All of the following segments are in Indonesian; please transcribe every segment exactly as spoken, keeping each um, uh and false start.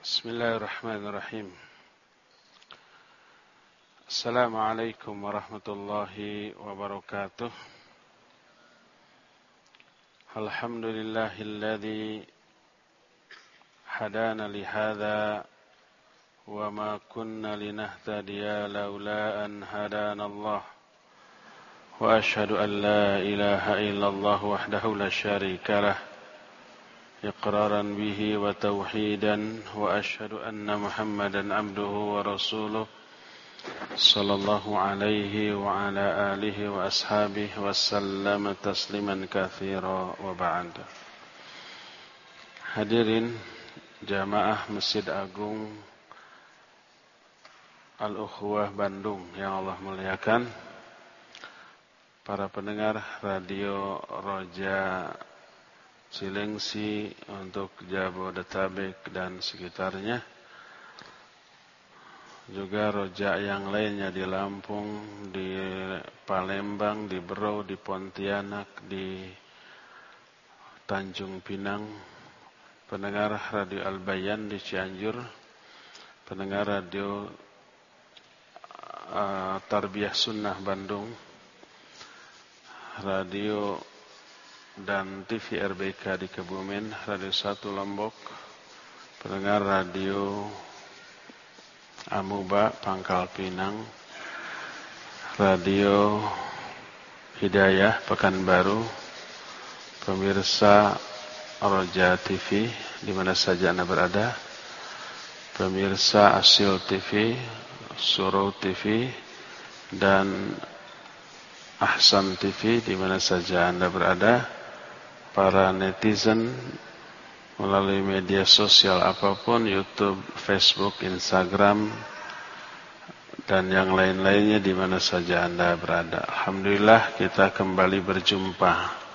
Bismillahirrahmanirrahim. Assalamualaikum warahmatullahi wabarakatuh. Alhamdulillahilladzi hadana lihadza wa ma kunna linahtadiya laula an hadana Allah. Wa ashhadu an la ilaha illallah wahdahu la syarika lah. إقرارا به وتوحيدا وأشهد أن محمدا عبده ورسوله صلى الله عليه وعلى آله وأصحابه وسلم تسليما كثيرا وبعد. Hadirin jamaah Masjid Agung Al-Ukhwah Bandung yang Allah muliakan, para pendengar radio Roja Cilengsi untuk Jabodetabek dan sekitarnya, juga Roja yang lainnya di Lampung, di Palembang, di Berau, di Pontianak, di Tanjung Pinang, pendengar radio Al-Bayan di Cianjur, pendengar radio uh, Tarbiyah Sunnah Bandung, radio dan T V R B K di Kebumen, Radio satu Lombok, pendengar radio Amuba Pangkal Pinang, radio Hidayah Pekanbaru, pemirsa Roja T V di mana saja Anda berada, pemirsa Asil T V, Surau T V, dan Ahsan T V di mana saja Anda berada, para netizen melalui media sosial apapun, YouTube, Facebook, Instagram, dan yang lain-lainnya di mana saja Anda berada. Alhamdulillah kita kembali berjumpa.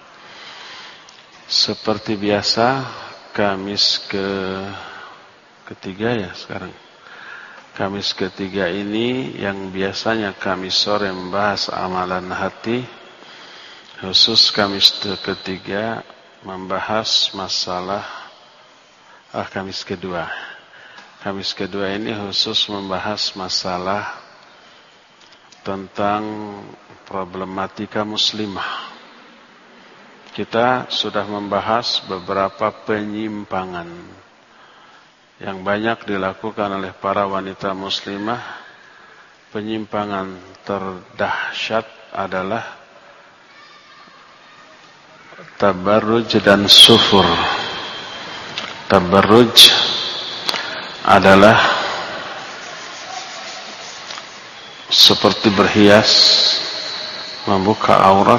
Seperti biasa, Kamis ke ketiga ya sekarang. Kamis ketiga ini yang biasanya Kamis sore membahas amalan hati, khusus Kamis ketiga membahas masalah ah Kamis kedua. Kamis kedua ini khusus membahas masalah tentang problematika muslimah. Kita sudah membahas beberapa penyimpangan yang banyak dilakukan oleh para wanita muslimah. Penyimpangan terdahsyat adalah tabarruj dan sufur. Tabarruj adalah seperti berhias, membuka aurat,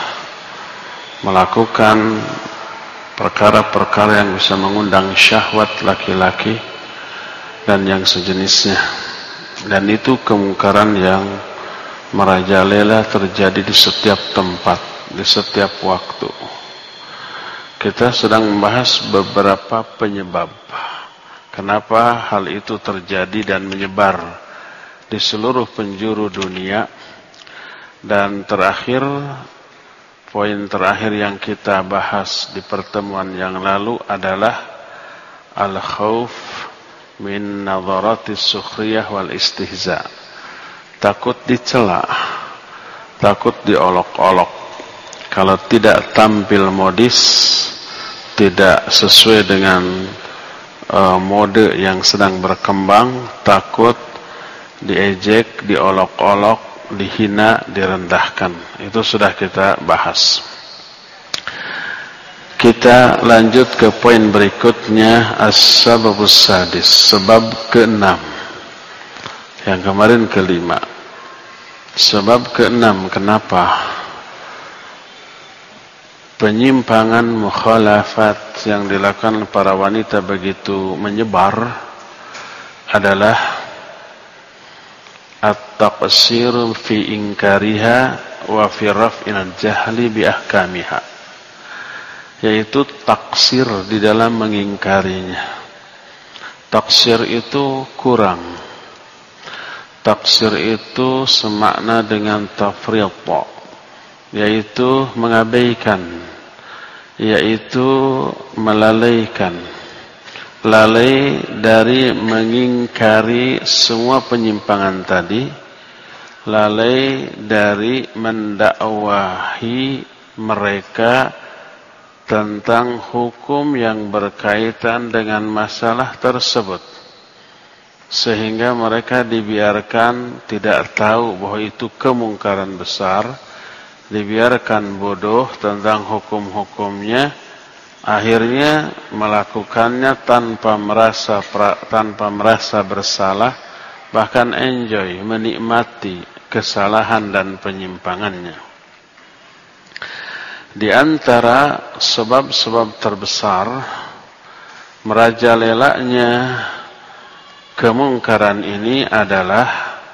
melakukan perkara-perkara yang bisa mengundang syahwat laki-laki dan yang sejenisnya. Dan itu kemungkaran yang merajalela terjadi di setiap tempat, di setiap waktu. Kita sedang membahas beberapa penyebab kenapa hal itu terjadi dan menyebar di seluruh penjuru dunia. Dan terakhir, poin terakhir yang kita bahas di pertemuan yang lalu adalah al-khauf min nadharatis sukhriyah wal istihza. Takut dicela, takut diolok-olok. Kalau tidak tampil modis, tidak sesuai dengan uh, mode yang sedang berkembang, takut diejek, diolok-olok, dihina, direndahkan. Itu sudah kita bahas. Kita lanjut ke poin berikutnya, as-sababus sadis, sebab keenam. Yang kemarin kelima. Sebab keenam, kenapa penyimpangan mukhalafat yang dilakukan para wanita begitu menyebar adalah at-taqsir fi inkariha wa fi raf'il jahli bi ahkamiha, yaitu taksir di dalam mengingkarinya. Taksir itu kurang. Taksir itu semakna dengan tafriq, yaitu mengabaikan, yaitu melalaikan. lalai dari mengingkari semua penyimpangan tadi, lalai dari mendakwahi mereka tentang hukum yang berkaitan dengan masalah tersebut, sehingga mereka dibiarkan tidak tahu bahwa itu kemungkaran besar, dibiarkan bodoh tentang hukum-hukumnya, akhirnya melakukannya tanpa merasa tanpa merasa bersalah, bahkan enjoy, menikmati kesalahan dan penyimpangannya. Di antara sebab-sebab terbesar merajalelanya kemungkaran ini adalah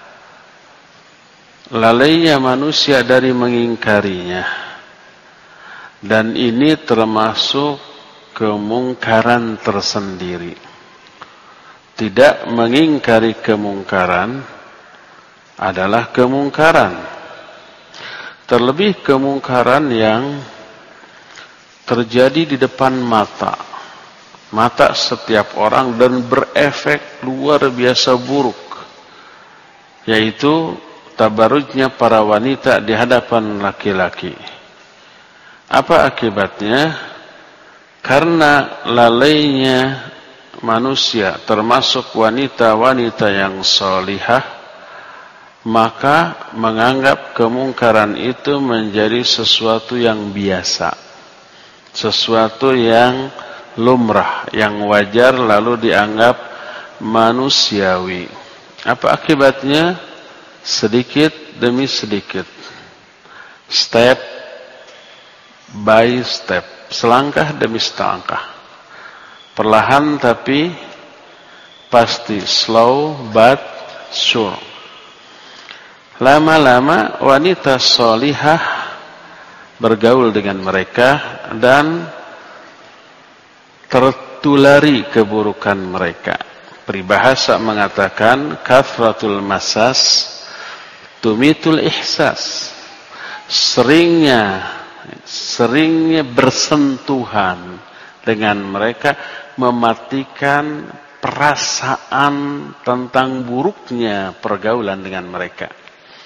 lalainya manusia dari mengingkarinya. Dan ini termasuk kemungkaran tersendiri. Tidak mengingkari kemungkaran adalah kemungkaran. Terlebih kemungkaran yang terjadi di depan mata, mata setiap orang dan berefek luar biasa buruk, yaitu tabarrujnya para wanita di hadapan laki-laki. Apa akibatnya? Karena lalainya manusia, termasuk wanita-wanita yang salihah, maka menganggap kemungkaran itu menjadi sesuatu yang biasa, sesuatu yang lumrah, yang wajar, lalu dianggap manusiawi. Apa akibatnya? Sedikit demi sedikit, step by step, selangkah demi selangkah, perlahan tapi pasti, slow but sure. Lama-lama wanita solihah bergaul dengan mereka dan tertulari keburukan mereka. Peribahasa mengatakan kathratul masas tumitul ihsas. Seringnya seringnya bersentuhan dengan mereka mematikan perasaan tentang buruknya pergaulan dengan mereka.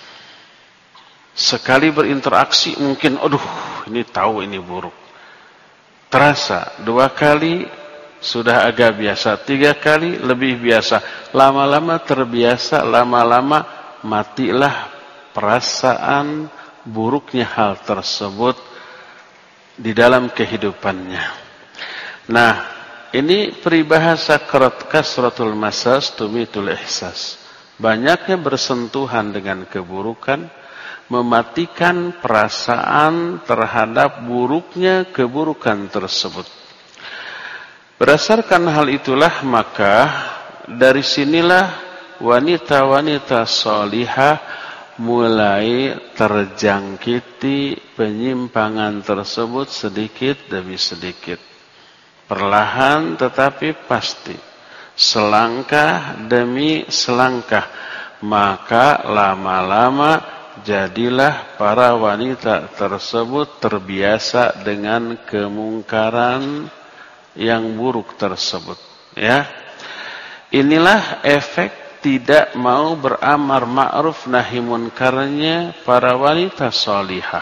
Sekali berinteraksi mungkin, aduh, ini tahu ini buruk. Terasa, dua kali sudah agak biasa, tiga kali lebih biasa. Lama-lama terbiasa, lama-lama matilah perasaan buruknya hal tersebut di dalam kehidupannya. Nah, ini peribahasa kasratul masas tumitul ihsas. Banyaknya bersentuhan dengan keburukan mematikan perasaan terhadap buruknya keburukan tersebut. Berdasarkan hal itulah maka dari sinilah wanita-wanita salihah mulai terjangkiti penyimpangan tersebut sedikit demi sedikit. Perlahan tetapi pasti, selangkah demi selangkah, maka lama-lama jadilah para wanita tersebut terbiasa dengan kemungkaran yang buruk tersebut. Ya, inilah efek tidak mau beramar ma'ruf nahi munkarnya para wanita salihah.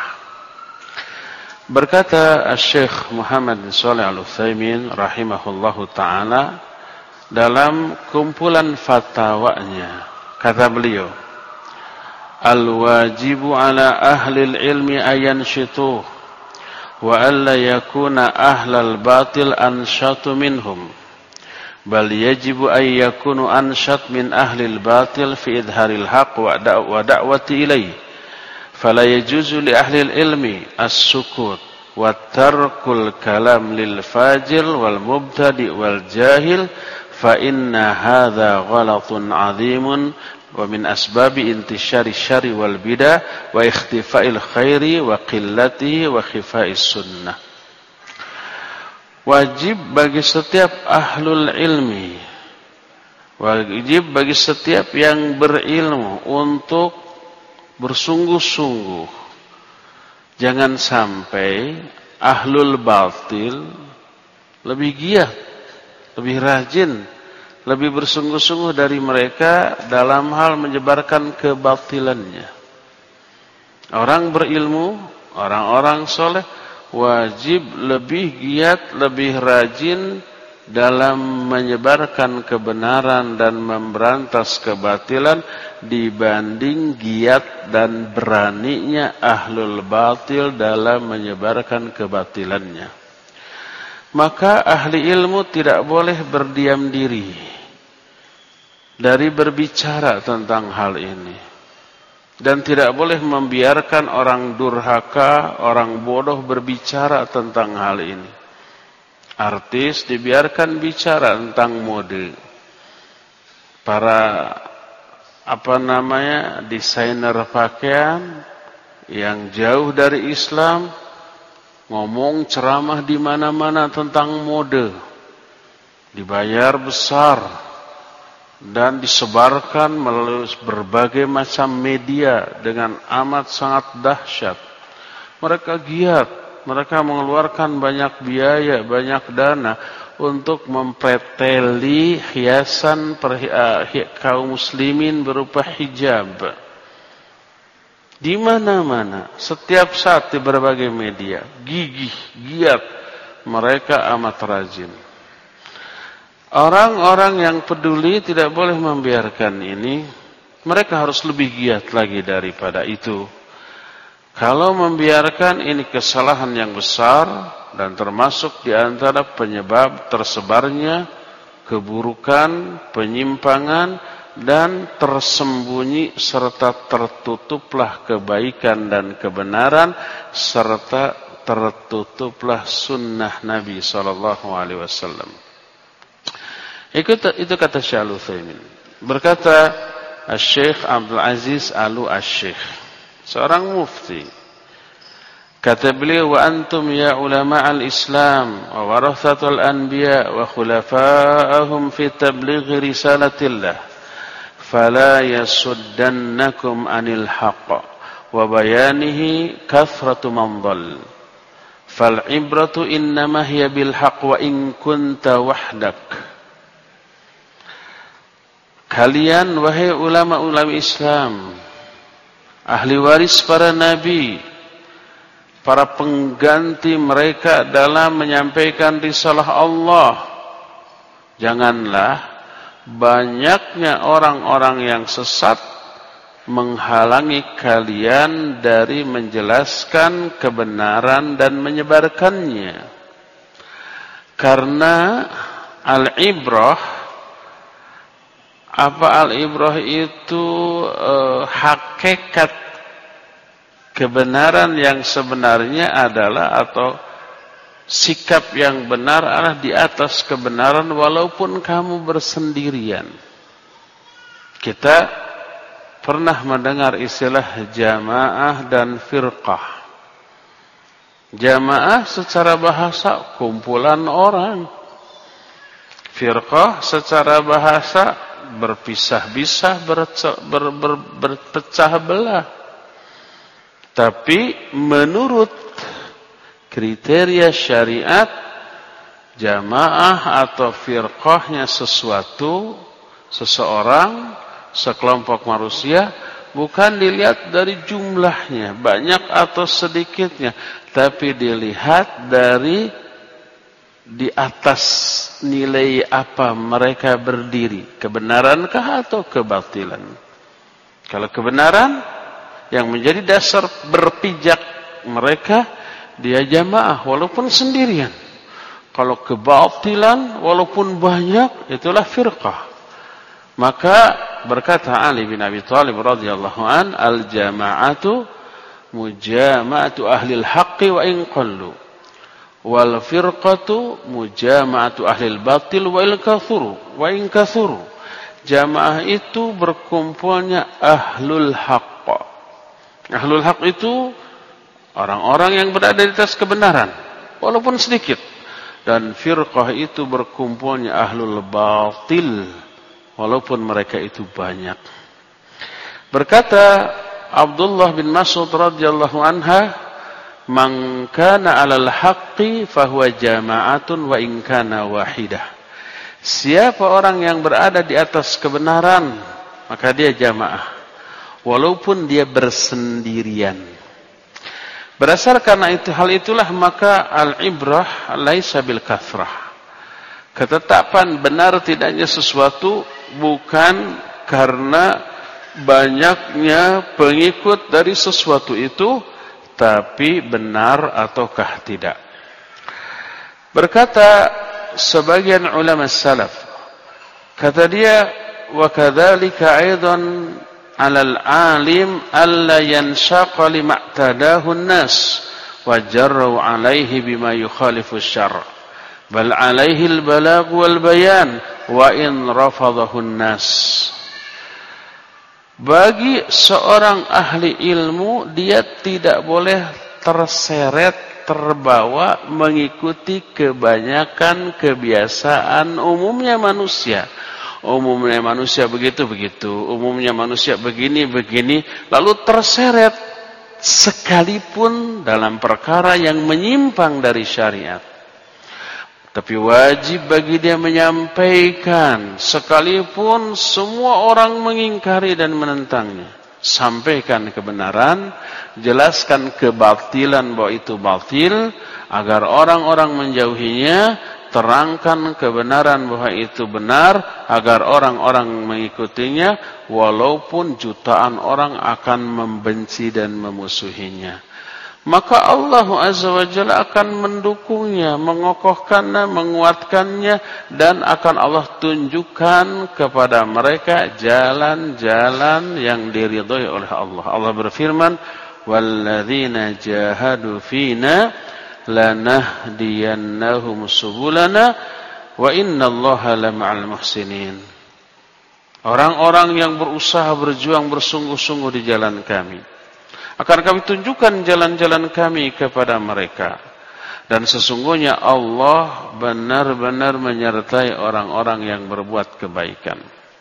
Berkata Syekh Muhammad bin Shalih Al-Utsaimin rahimahullahu taala dalam kumpulan fatwanya, kata beliau, al-wajibu ala ahli al-ilmi ayanshitu wa alla yakuna ahlal batil anshatu minhum bal yajibu ay yakunu anshat min ahli al-batil fi idharil haqq wa da'wati ilayhi fala yajuzu li ahli al-ilmi as-sukut wa tarkul kalam lil fajir wal mubtadi wal jahil fa inna hadha ghalatun 'azimun wa min asbabi intishari syari wal bidah wa ikhtifa'il khairi wa qillatihi wa khifa'is sunnah. Wajib bagi setiap ahlul ilmi, wajib bagi setiap yang berilmu untuk bersungguh-sungguh. Jangan sampai ahlul batil lebih giat lebih rajin, lebih bersungguh-sungguh dari mereka dalam hal menyebarkan kebatilannya. Orang berilmu, orang-orang soleh wajib lebih giat, lebih rajin dalam menyebarkan kebenaran dan memberantas kebatilan dibanding giat dan beraninya ahlul batil dalam menyebarkan kebatilannya. Maka ahli ilmu tidak boleh berdiam diri dari berbicara tentang hal ini. Dan tidak boleh membiarkan orang durhaka, orang bodoh berbicara tentang hal ini. Artis dibiarkan bicara tentang mode. Para apa namanya desainer pakaian yang jauh dari Islam ngomong ceramah di mana-mana tentang mode. Dibayar besar. Dan disebarkan melalui berbagai macam media dengan amat sangat dahsyat. Mereka giat, mereka mengeluarkan banyak biaya, banyak dana untuk mempreteli hiasan per, uh, kaum muslimin berupa hijab. Di mana-mana, setiap saat di berbagai media, gigih, giat, mereka amat rajin. Orang-orang yang peduli tidak boleh membiarkan ini. Mereka harus lebih giat lagi daripada itu. Kalau membiarkan ini kesalahan yang besar dan termasuk di antara penyebab tersebarnya keburukan, penyimpangan dan tersembunyi serta tertutuplah kebaikan dan kebenaran serta tertutuplah sunnah Nabi sallallahu alaihi wasallam. Itu, itu kata Syekh Al-Utsaimin. Berkata Syekh Abdul Aziz Al-Syekh, seorang mufti. Kata beliau, wa antum ya ulama al-Islam wa warathatul anbiya wa khulafa'ahum fi tabligh risalatillah fala yasuddannakum anil haqq wa bayanihi kathratu man dhall fal ibratu innama hiya bil haqq wa in kunta wahdak. Kalian wahai ulama-ulama Islam, ahli waris para nabi, para pengganti mereka dalam menyampaikan risalah Allah, janganlah banyaknya orang-orang yang sesat menghalangi kalian dari menjelaskan kebenaran dan menyebarkannya. Karena al-ibrah, apa al-ibrah itu eh, hakikat kebenaran yang sebenarnya adalah atau sikap yang benar adalah di atas kebenaran walaupun kamu bersendirian. Kita pernah mendengar istilah jamaah dan firqah. Jamaah secara bahasa kumpulan orang. Firqah secara bahasa berpisah-pisah, ber, ber, berpecah belah. Tapi menurut kriteria syariat, jamaah atau firqahnya sesuatu, seseorang, sekelompok manusia, bukan dilihat dari jumlahnya, banyak atau sedikitnya, tapi dilihat dari di atas nilai apa mereka berdiri, kebenarankah atau kebatilan. Kalau kebenaran yang menjadi dasar berpijak mereka, dia jamaah walaupun sendirian. Kalau kebatilan walaupun banyak, itulah firqah. Maka berkata Ali bin Abi Thalib radhiyallahu an, al-jama'atu mujama'atu ahli al-haqqi wa in qallu. Wal firqatu mujama'atu ahlil batil wa il kathuru wa in kathuru. Jamaah itu berkumpulnya ahlul haqq. Ahlul haqq itu orang-orang yang berada di atas kebenaran walaupun sedikit. Dan firqah itu berkumpulnya ahlul batil walaupun mereka itu banyak. Berkata Abdullah bin Mas'ud radhiyallahu anha, man kana 'alal haqqi fahuwa jama'atun wa in kana wahidah. Siapa orang yang berada di atas kebenaran, maka dia jamaah. Walaupun dia bersendirian. Berdasarkan itu, hal itulah maka al-ibrah laisa bil kathrah. Ketetapan benar tidaknya sesuatu bukan karena banyaknya pengikut dari sesuatu itu, tapi benar ataukah tidak. Berkata sebagian ulama salaf, kata dia, wa kadzalika aidan 'alal 'alim alla yanshaqa lima'tadahu an-nas wa jarru 'alaihi bima yukhalifu asy-syar'a bal 'alaihi al-balagh wal bayan wa in rafadahu an-nas. Bagi seorang ahli ilmu, dia tidak boleh terseret, terbawa mengikuti kebanyakan kebiasaan umumnya manusia. Umumnya manusia begitu-begitu, umumnya manusia begini-begini, lalu terseret sekalipun dalam perkara yang menyimpang dari syariat. Tapi wajib bagi dia menyampaikan, sekalipun semua orang mengingkari dan menentangnya. Sampaikan kebenaran, jelaskan kebatilan bahwa itu batil, agar orang-orang menjauhinya, terangkan kebenaran bahwa itu benar, agar orang-orang mengikutinya, walaupun jutaan orang akan membenci dan memusuhinya. Maka Allah Azza wa Jalla akan mendukungnya, mengokohkannya, menguatkannya, dan akan Allah tunjukkan kepada mereka jalan-jalan yang diridhai oleh Allah. Allah berfirman, walladzina jahadu fina lanahdiyannahum subulana wa innallaha lama'al muhsinin. Orang-orang yang berusaha berjuang bersungguh-sungguh di jalan kami, akan kami tunjukkan jalan-jalan kami kepada mereka. Dan sesungguhnya Allah benar-benar menyertai orang-orang yang berbuat kebaikan.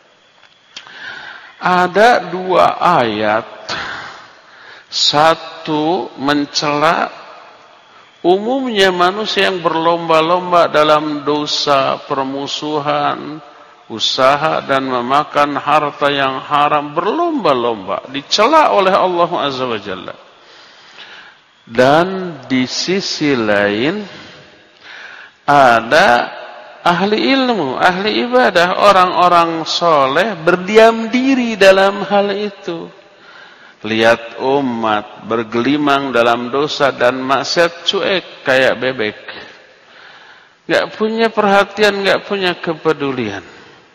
Ada dua ayat. Satu mencela umumnya manusia yang berlomba-lomba dalam dosa, permusuhan, usaha dan memakan harta yang haram, berlomba-lomba, dicela oleh Allah Azza wa Jalla. Dan di sisi lain ada ahli ilmu, ahli ibadah, orang-orang soleh berdiam diri dalam hal itu. Lihat umat bergelimang dalam dosa dan maksiat, cuek kayak bebek, gak punya perhatian, gak punya kepedulian.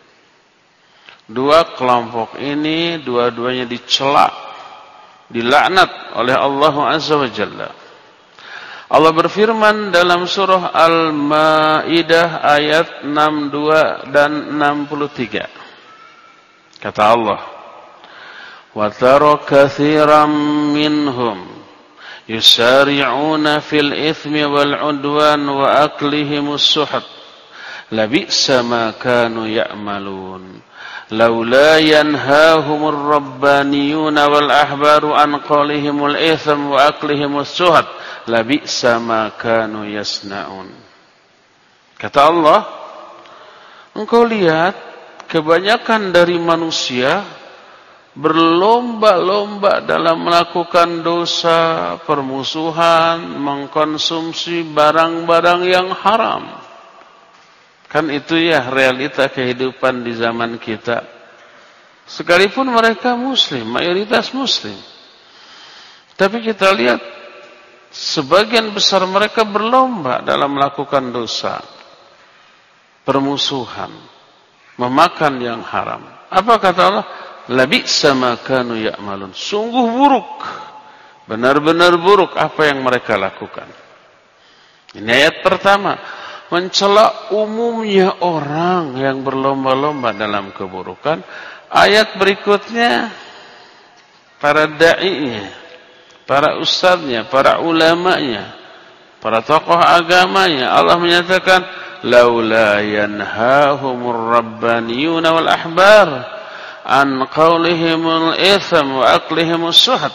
Dua kelompok ini dua-duanya dicela, dilaknat oleh Allah Azza wa Jalla. Allah berfirman dalam surah Al-Maidah ayat enam puluh dua dan enam puluh tiga. Kata Allah, wa tara katsiran minhum yusari'una fil itsmi wal 'udwan wa aklihimus suhut labi'sa ma kanu ya'malun. Laula yanhahumur rabbaniyuna wal ahbaru an qawlihimul itham wa aklihimus suhat labi'sa ma kanu yasna'un. Kata Allah, engkau lihat kebanyakan dari manusia berlomba-lomba dalam melakukan dosa, permusuhan, mengkonsumsi barang-barang yang haram. Kan itu ya realita kehidupan di zaman kita. Sekalipun mereka muslim, mayoritas muslim, tapi kita lihat sebagian besar mereka berlomba dalam melakukan dosa, permusuhan, memakan yang haram. Apa kata Allah? Labi'sa ma kanu ya'malun. Sungguh buruk, benar-benar buruk apa yang mereka lakukan. Ini ayat pertama, mencela umumnya orang yang berlomba-lomba dalam keburukan. Ayat berikutnya, para da'inya, para ustadznya, para ulamanya, para tokoh agamanya, Allah menyatakan, laula yanhahumur rabbaniyuna wal ahbar an qawlihimul itham wa aklihimus suhat.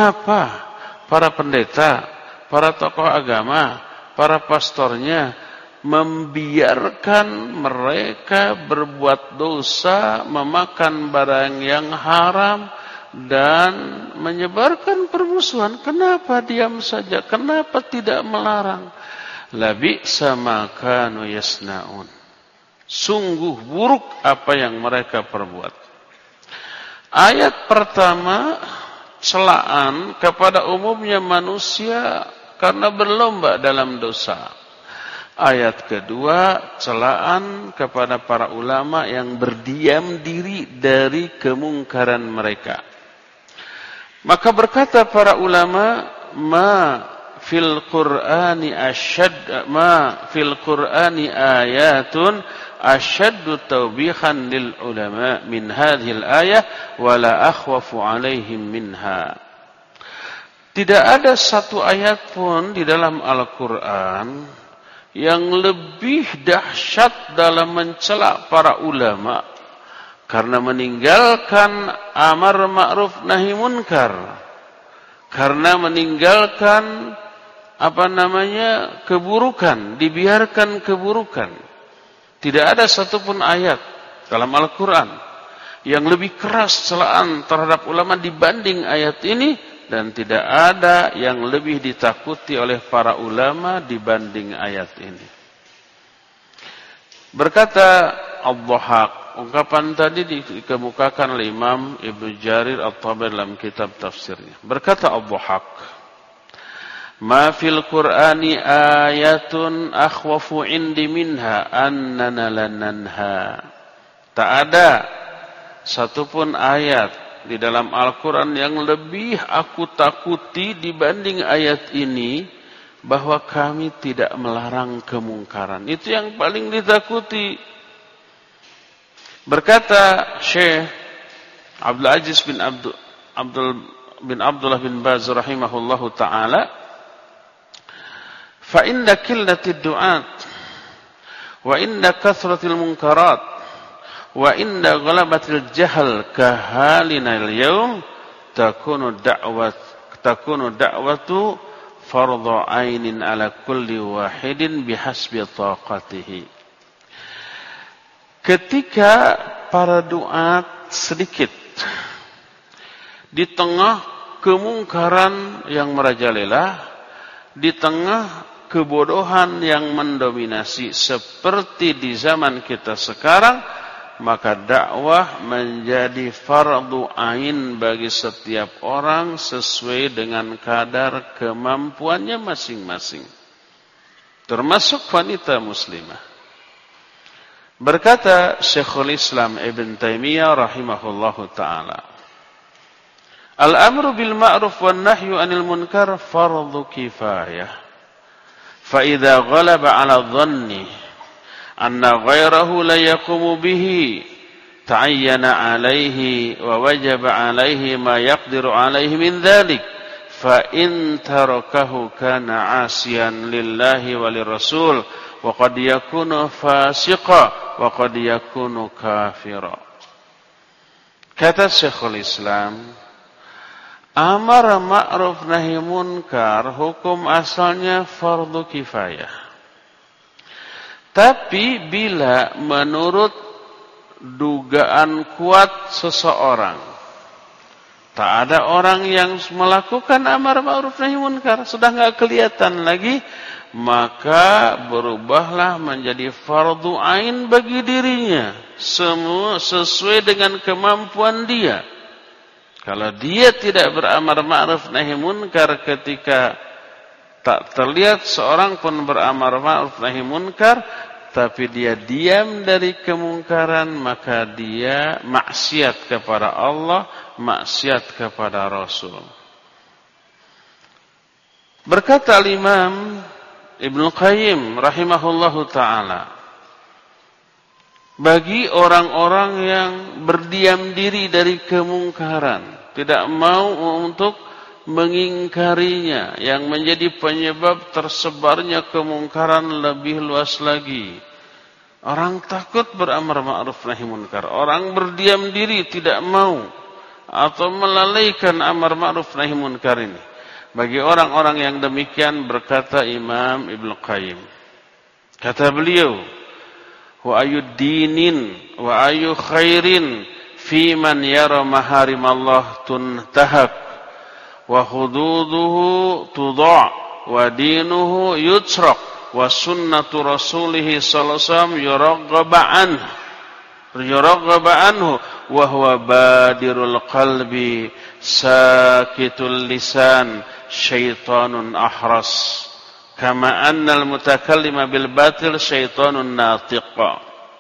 Kenapa para pendeta, para tokoh agama, para pastornya, membiarkan mereka berbuat dosa, memakan barang yang haram, dan menyebarkan permusuhan. Kenapa diam saja? Kenapa tidak melarang? Labi'sa ma kanu yasna'un. Sungguh buruk apa yang mereka perbuat. Ayat pertama, celaan kepada umumnya manusia karena berlomba dalam dosa. Ayat kedua, celaan kepada para ulama yang berdiam diri dari kemungkaran mereka. Maka berkata para ulama, ma fil Qur'ani asyad ma fil Qur'ani ayatun asyaddu tawbihan lil ulama min hadhil ayah wala akhwafu alaihim minha. Tidak ada satu ayat pun di dalam Al-Qur'an yang lebih dahsyat dalam mencela para ulama karena meninggalkan amar ma'ruf nahi munkar, karena meninggalkan apa namanya keburukan, dibiarkan keburukan. Tidak ada satupun ayat dalam Al-Quran yang lebih keras celaan terhadap ulama dibanding ayat ini, dan tidak ada yang lebih ditakuti oleh para ulama dibanding ayat ini. Berkata Ad-Dhahhak, ungkapan tadi dikemukakan oleh Imam Ibnu Jarir At-Tabari dalam kitab tafsirnya. Berkata Ad-Dhahhak, ma fil Qur'ani ayatun akhwafu indi minha annana lananha. Tak ada satupun ayat di dalam Al-Quran yang lebih aku takuti dibanding ayat ini, bahwa kami tidak melarang kemungkaran. Itu yang paling ditakuti. Berkata Syekh Abdul Aziz bin Abdul, Abdul bin Abdullah bin Baz rahimahullahu ta'ala, fa inna qillatid du'at wa inna kathratil munkarat wa inda ghalabatil jahal kahalina al-yawm takunu da'wat takunu da'watu fardhu ainin ala kulli wahidin bihasbi taqatihi. Ketika para duat sedikit di tengah kemungkaran yang merajalela, di tengah kebodohan yang mendominasi seperti di zaman kita sekarang, maka dakwah menjadi fardu ain bagi setiap orang sesuai dengan kadar kemampuannya masing-masing, termasuk wanita muslimah. Berkata Syekhul Islam Ibn Taimiyah rahimahullahu ta'ala, al-amru bil ma'ruf wan nahyu anil munkar fardu kifayah, fa idza ghalaba 'ala dhanni anna ghairahu la yaqumu bihi ta'ayyana alaihi wa wajaba alaihi ma yaqdiru alaihi min dhalik, fa in tarakahu kana 'asiyan lillahi wa lirrasul wa qad yakunu fasiqa wa qad yakunu kafira. Kata Syekhul Islam, amar ma'ruf nahi munkar hukum asalnya fardu kifayah. Tapi bila menurut dugaan kuat seseorang, tak ada orang yang melakukan amar ma'ruf nahi munkar, sudah enggak kelihatan lagi, maka berubahlah menjadi fardu ain bagi dirinya, semua sesuai dengan kemampuan dia. Kalau dia tidak beramar ma'ruf nahi munkar ketika tak terlihat seorang pun beramar ma'ruf nahi munkar, tapi dia diam dari kemungkaran, maka dia maksiat kepada Allah, maksiat kepada Rasul. Berkata Imam Ibnu Qayyim rahimahullahu ta'ala, bagi orang-orang yang berdiam diri dari kemungkaran, tidak mau untuk mengingkarinya, yang menjadi penyebab tersebarnya kemungkaran lebih luas lagi. Orang takut beramar ma'ruf nahi munkar, orang berdiam diri tidak mau atau melalaikan amar ma'ruf nahi munkar ini. Bagi orang-orang yang demikian, berkata Imam Ibnu Qayyim, Kata beliau, wa ayyud dinin wa ayyu khairin fi man yara maharimallah tuntahak wa hududuhu tuda' wa dinuhu yutsrak wa sunnatu rasulih sallallahu alaihi wasallam yuraghaba anhu yuraghaba anhu wa huwa badirul qalbi sakitul lisan syaitanun ahras kama annal mutakallima bil batil syaitanun natiqa.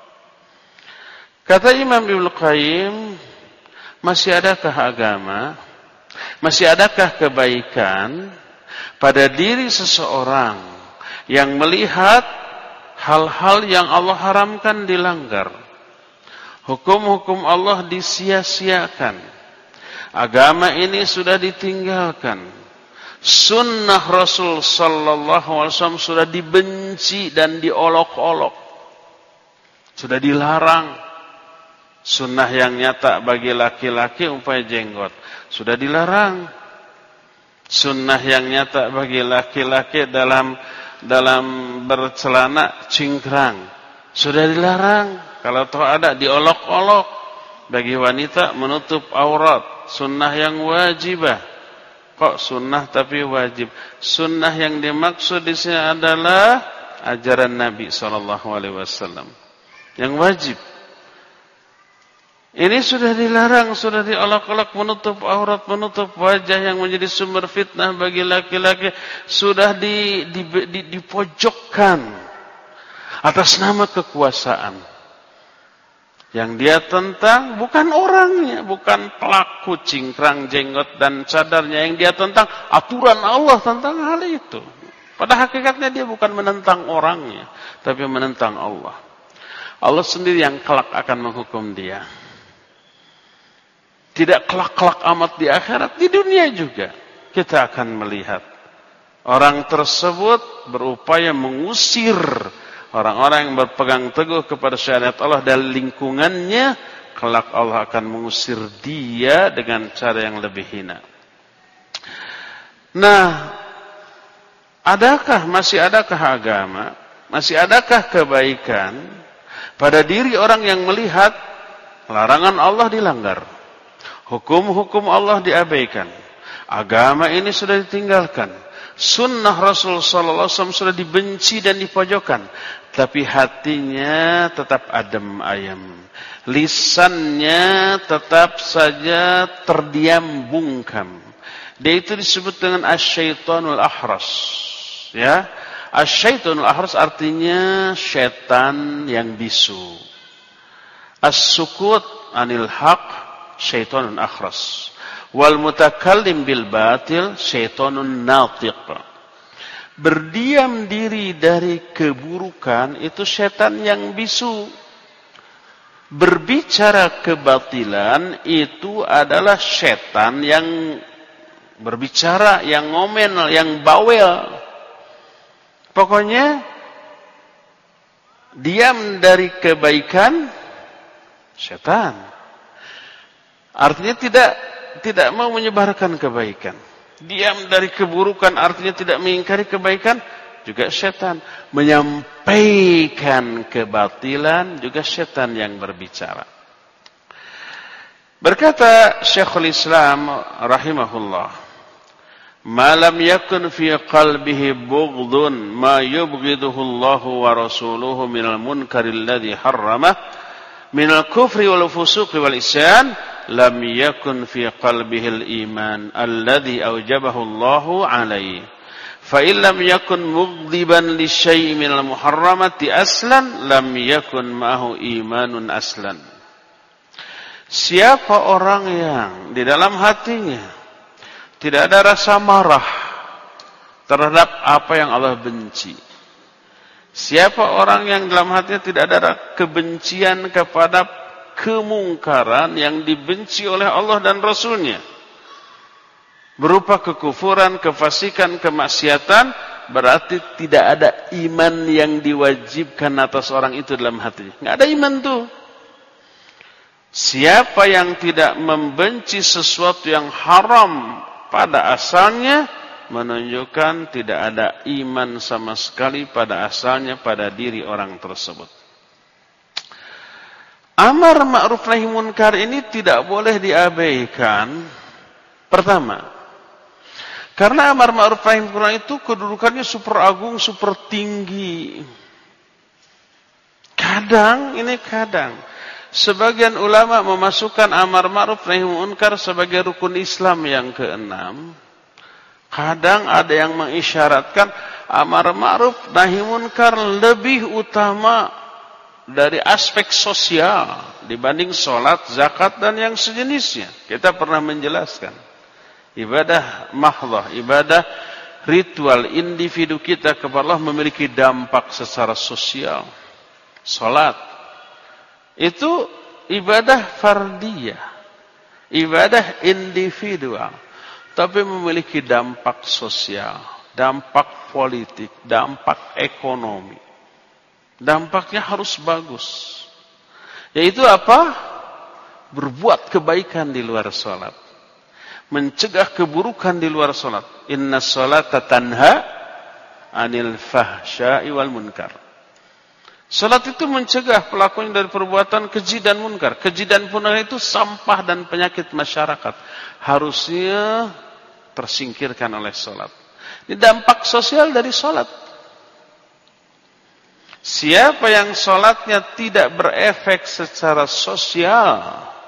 Kata Imam Ibnu Qayyim, masih adakah agama, masih adakah kebaikan pada diri seseorang yang melihat hal-hal yang Allah haramkan dilanggar, hukum-hukum Allah disia-siakan, agama ini sudah ditinggalkan, sunnah Rasul sallallahu alaihi wasallam sudah dibenci dan diolok-olok, sudah dilarang. Sunnah yang nyata bagi laki-laki umpamanya jenggot sudah dilarang. Sunnah yang nyata bagi laki-laki dalam dalam bercelana cingkrang sudah dilarang. Kalau toh ada diolok-olok. Bagi wanita menutup aurat, sunnah yang wajibah. Kok sunnah tapi wajib? Sunnah yang dimaksud di sini adalah ajaran Nabi sallallahu alaihi wasallam yang wajib. Ini sudah dilarang, sudah diolok-olok, menutup aurat, menutup wajah yang menjadi sumber fitnah bagi laki-laki sudah di, di, di, dipojokkan atas nama kekuasaan. Yang dia tentang bukan orangnya, bukan pelaku cingkrang, jenggot dan cadarnya. Yang dia tentang aturan Allah tentang hal itu. Pada hakikatnya dia bukan menentang orangnya, tapi menentang Allah. Allah sendiri yang kelak akan menghukum dia. Tidak kelak-kelak amat di akhirat, di dunia juga kita akan melihat orang tersebut berupaya mengusir orang-orang yang berpegang teguh kepada syariat Allah dan lingkungannya. Kelak Allah akan mengusir dia dengan cara yang lebih hina. Nah, adakah, masih adakah agama, masih adakah kebaikan pada diri orang yang melihat larangan Allah dilanggar, hukum-hukum Allah diabaikan, agama ini sudah ditinggalkan, sunnah Rasul sallallahu alaihi wasallam sudah dibenci dan dipojokkan, tapi hatinya tetap adem ayem, lisannya tetap saja terdiam bungkam. Dia itu disebut dengan asyaitonul ahras. Ya, asyaitonul ahras artinya setan yang bisu. As-sukut anil haq syaitonun akhras, wal mutakallim bil batil syaitonun natiq. Berdiam diri dari keburukan itu setan yang bisu. Berbicara kebatilan itu adalah setan yang berbicara, yang ngomel, yang bawel. Pokoknya diam dari kebaikan setan. Artinya tidak tidak mau menyebarkan kebaikan. Diam dari keburukan artinya tidak mengingkari kebaikan, juga setan. Menyampaikan kebatilan juga setan yang berbicara. Berkata Syekhul Islam rahimahullah, "Ma lam yakun fi qalbihi bughdun ma yubghiduhu Allahu wa rasuluhu minal munkari alladhi harramah minal kufri wal fusuqi wal isyan, lam yakun fi qalbihi al-iman alladhi awjabahu Allahu alaihi. Fa in lam yakun mughdiban li syai'in minal muharramati aslan, lam yakun ma'ahu imanun aslan." Siapa orang yang di dalam hatinya tidak ada rasa marah terhadap apa yang Allah benci, siapa orang yang dalam hatinya tidak ada kebencian kepada kemungkaran yang dibenci oleh Allah dan Rasulnya, berupa kekufuran, kefasikan, kemaksiatan, berarti tidak ada iman yang diwajibkan atas orang itu dalam hatinya. Nggak ada iman tuh. Siapa yang tidak membenci sesuatu yang haram pada asalnya, menunjukkan tidak ada iman sama sekali pada asalnya pada diri orang tersebut. Amar ma'ruf nahi munkar ini tidak boleh diabaikan. Pertama, karena amar ma'ruf nahi munkar itu kedudukannya super agung, super tinggi. Kadang, ini kadang, sebagian ulama memasukkan amar ma'ruf nahi munkar sebagai rukun Islam yang keenam. Kadang ada yang mengisyaratkan amar ma'ruf nahi munkar lebih utama dari aspek sosial dibanding sholat, zakat, dan yang sejenisnya. Kita pernah menjelaskan. Ibadah mahdhah, ibadah ritual individu kita kepada Allah memiliki dampak secara sosial. Sholat itu ibadah fardiyah, ibadah individual, tapi memiliki dampak sosial, dampak politik, dampak ekonomi. Dampaknya harus bagus. Yaitu apa? Berbuat kebaikan di luar sholat. Mencegah keburukan di luar sholat. Inna sholata tanha anil fahsya'i wal munkar. Sholat itu mencegah pelakunya dari perbuatan keji dan munkar. Keji dan munkar itu sampah dan penyakit masyarakat. Harusnya tersingkirkan oleh sholat. Ini dampak sosial dari sholat. Siapa yang sholatnya tidak berefek secara sosial,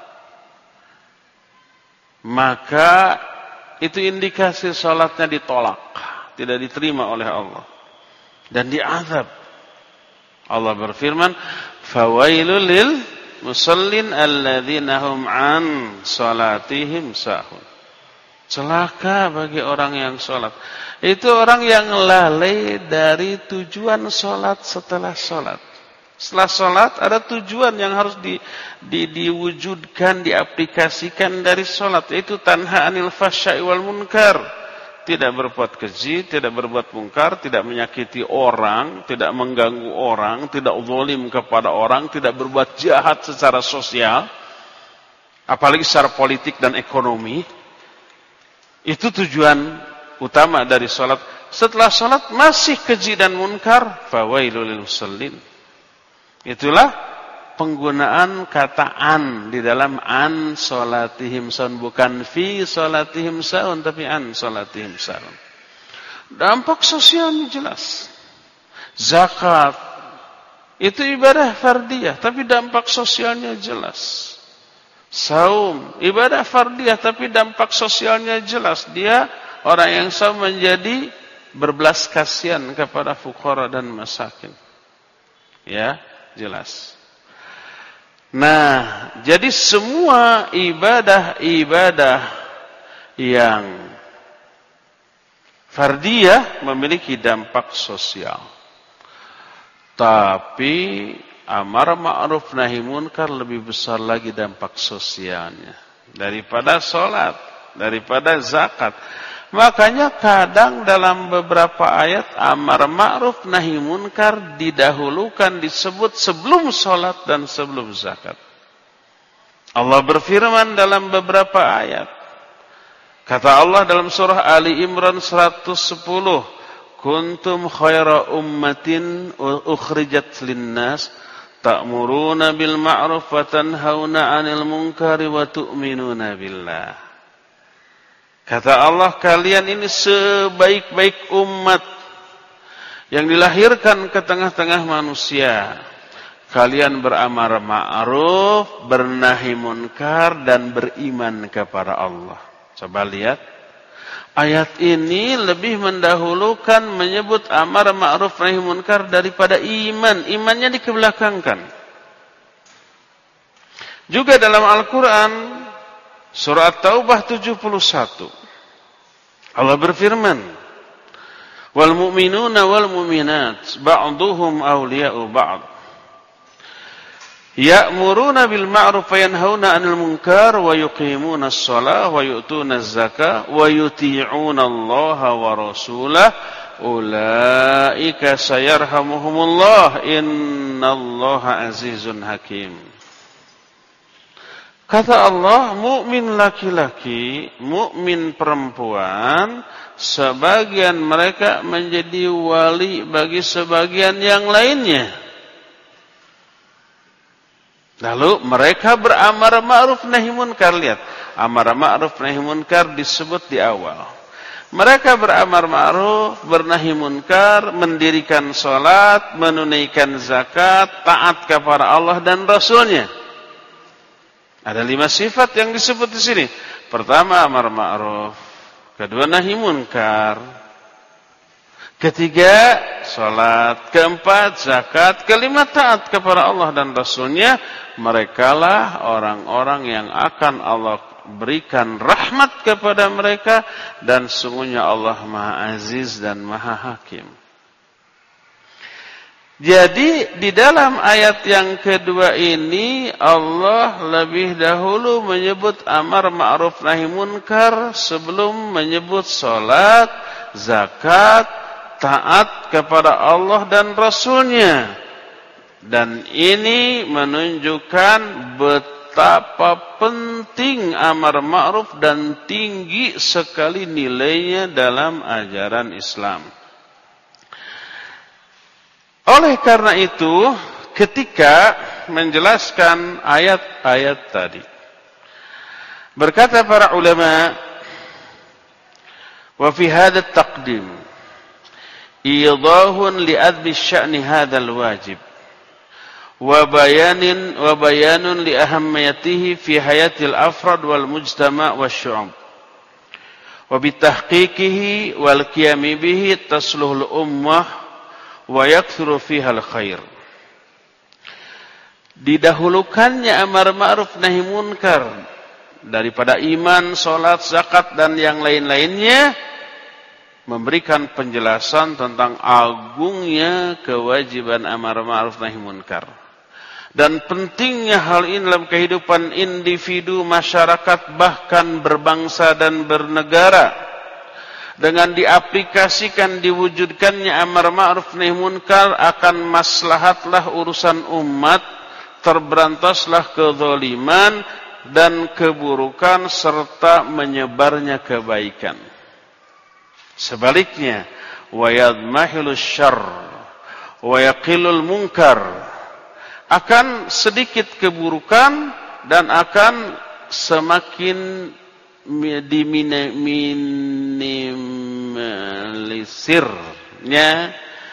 maka itu indikasi sholatnya ditolak, tidak diterima oleh Allah, dan diazab. Allah berfirman, "Fawailul lil musallin alladzina hum an sholatihim sahun." Celaka bagi orang yang sholat. Itu orang yang lalai dari tujuan sholat setelah sholat. Setelah sholat ada tujuan yang harus di, di, diwujudkan, diaplikasikan dari sholat. Yaitu tanha anil fahsya'i wal munkar. Tidak berbuat keji, tidak berbuat munkar, tidak menyakiti orang, tidak mengganggu orang, tidak zalim kepada orang, tidak berbuat jahat secara sosial, apalagi secara politik dan ekonomi. Itu tujuan utama dari sholat. Setelah sholat masih keji dan munkar, fawailul lil musallin. Itulah penggunaan kata an di dalam an sholatihim saun, bukan fi sholatihim saun, tapi an sholatihim saun. Dampak sosialnya jelas. Zakat itu ibadah fardiyah, tapi dampak sosialnya jelas. Saum, ibadah fardiyah tapi dampak sosialnya jelas. Dia orang yang saum menjadi berbelas kasihan kepada fuqara dan masakin. Ya, jelas. Nah, jadi semua ibadah-ibadah yang fardiyah memiliki dampak sosial. Tapi amar ma'ruf nahi munkar lebih besar lagi dampak sosialnya daripada sholat, daripada zakat. Makanya kadang dalam beberapa ayat amar ma'ruf nahi munkar didahulukan, disebut sebelum sholat dan sebelum zakat. Allah berfirman dalam beberapa ayat. Kata Allah dalam surah Ali Imran seratus sepuluh, kuntum khaira ummatin ukhrijat linnas ta'muruna bil ma'ruf wa tanhauna 'anil munkari wa tu'minuna billah. Kata Allah, kalian ini sebaik-baik umat yang dilahirkan ke tengah-tengah manusia. Kalian beramar ma'ruf, bernahi munkar, dan beriman kepada Allah. Coba lihat. Ayat ini lebih mendahulukan menyebut amar ma'ruf nahi munkar daripada iman. Imannya dikebelakangkan. Juga dalam Al-Quran, surah At-Taubah tujuh puluh satu. Allah berfirman, wal mu'minuna wal mu'minat ba'duhum awliya'u ba'd. Ya'muruna bil ma'ruf wa yanhauna 'anil munkar wa yuqimuna as-shalah wa yu'tuna az-zakah wa yuti'una Allah wa rasulahu ulaika sayarhamuhumullah innallaha azizun hakim. Kata Allah, mukmin laki-laki, mukmin perempuan, sebagian mereka menjadi wali bagi sebagian yang lainnya. Lalu mereka beramar ma'ruf nahi munkar. Lihat, amar ma'ruf nahi munkar disebut di awal. Mereka beramar ma'ruf, bernahi munkar, mendirikan salat, menunaikan zakat, taat kepada Allah dan Rasulnya. Ada lima sifat yang disebut di sini. Pertama, amar ma'ruf. Kedua, nahi munkar. Ketiga, salat. Keempat, zakat. Kelima, taat kepada Allah dan Rasulnya. Merekalah orang-orang yang akan Allah berikan rahmat kepada mereka. Dan sungguhnya Allah Maha Aziz dan Maha Hakim. Jadi di dalam ayat yang kedua ini Allah lebih dahulu menyebut amar ma'ruf nahi munkar sebelum menyebut salat, zakat, taat kepada Allah dan Rasulnya. Dan ini menunjukkan betapa penting amar ma'ruf dan tinggi sekali nilainya dalam ajaran Islam. Oleh karena itu, ketika menjelaskan ayat-ayat tadi, berkata para ulama, wa fi hadha at-taqdim idahun li adbi sya'ni hadzal wajib wa bayanin wa bayanun li ahammiyatihi fi hayatil afrad wal mujtama' wasyu'ub wa bitahqiqihi wal qiyami bihi tasluhul ummah wa yakthuru fihal khair. Didahulukannya amar ma'ruf nahi munkar daripada iman, salat, zakat dan yang lain-lainnya memberikan penjelasan tentang agungnya kewajiban amar ma'ruf nahi munkar dan pentingnya hal ini dalam kehidupan individu, masyarakat, bahkan berbangsa dan bernegara. Dengan diaplikasikan, diwujudkannya amar ma'ruf nahi munkar akan maslahatlah urusan umat, terberantaslah kezaliman dan keburukan serta menyebarnya kebaikan. Sebaliknya, wa yadmahilus syarr wa yaqillul munkar, akan sedikit keburukan dan akan semakin diminimalisirnya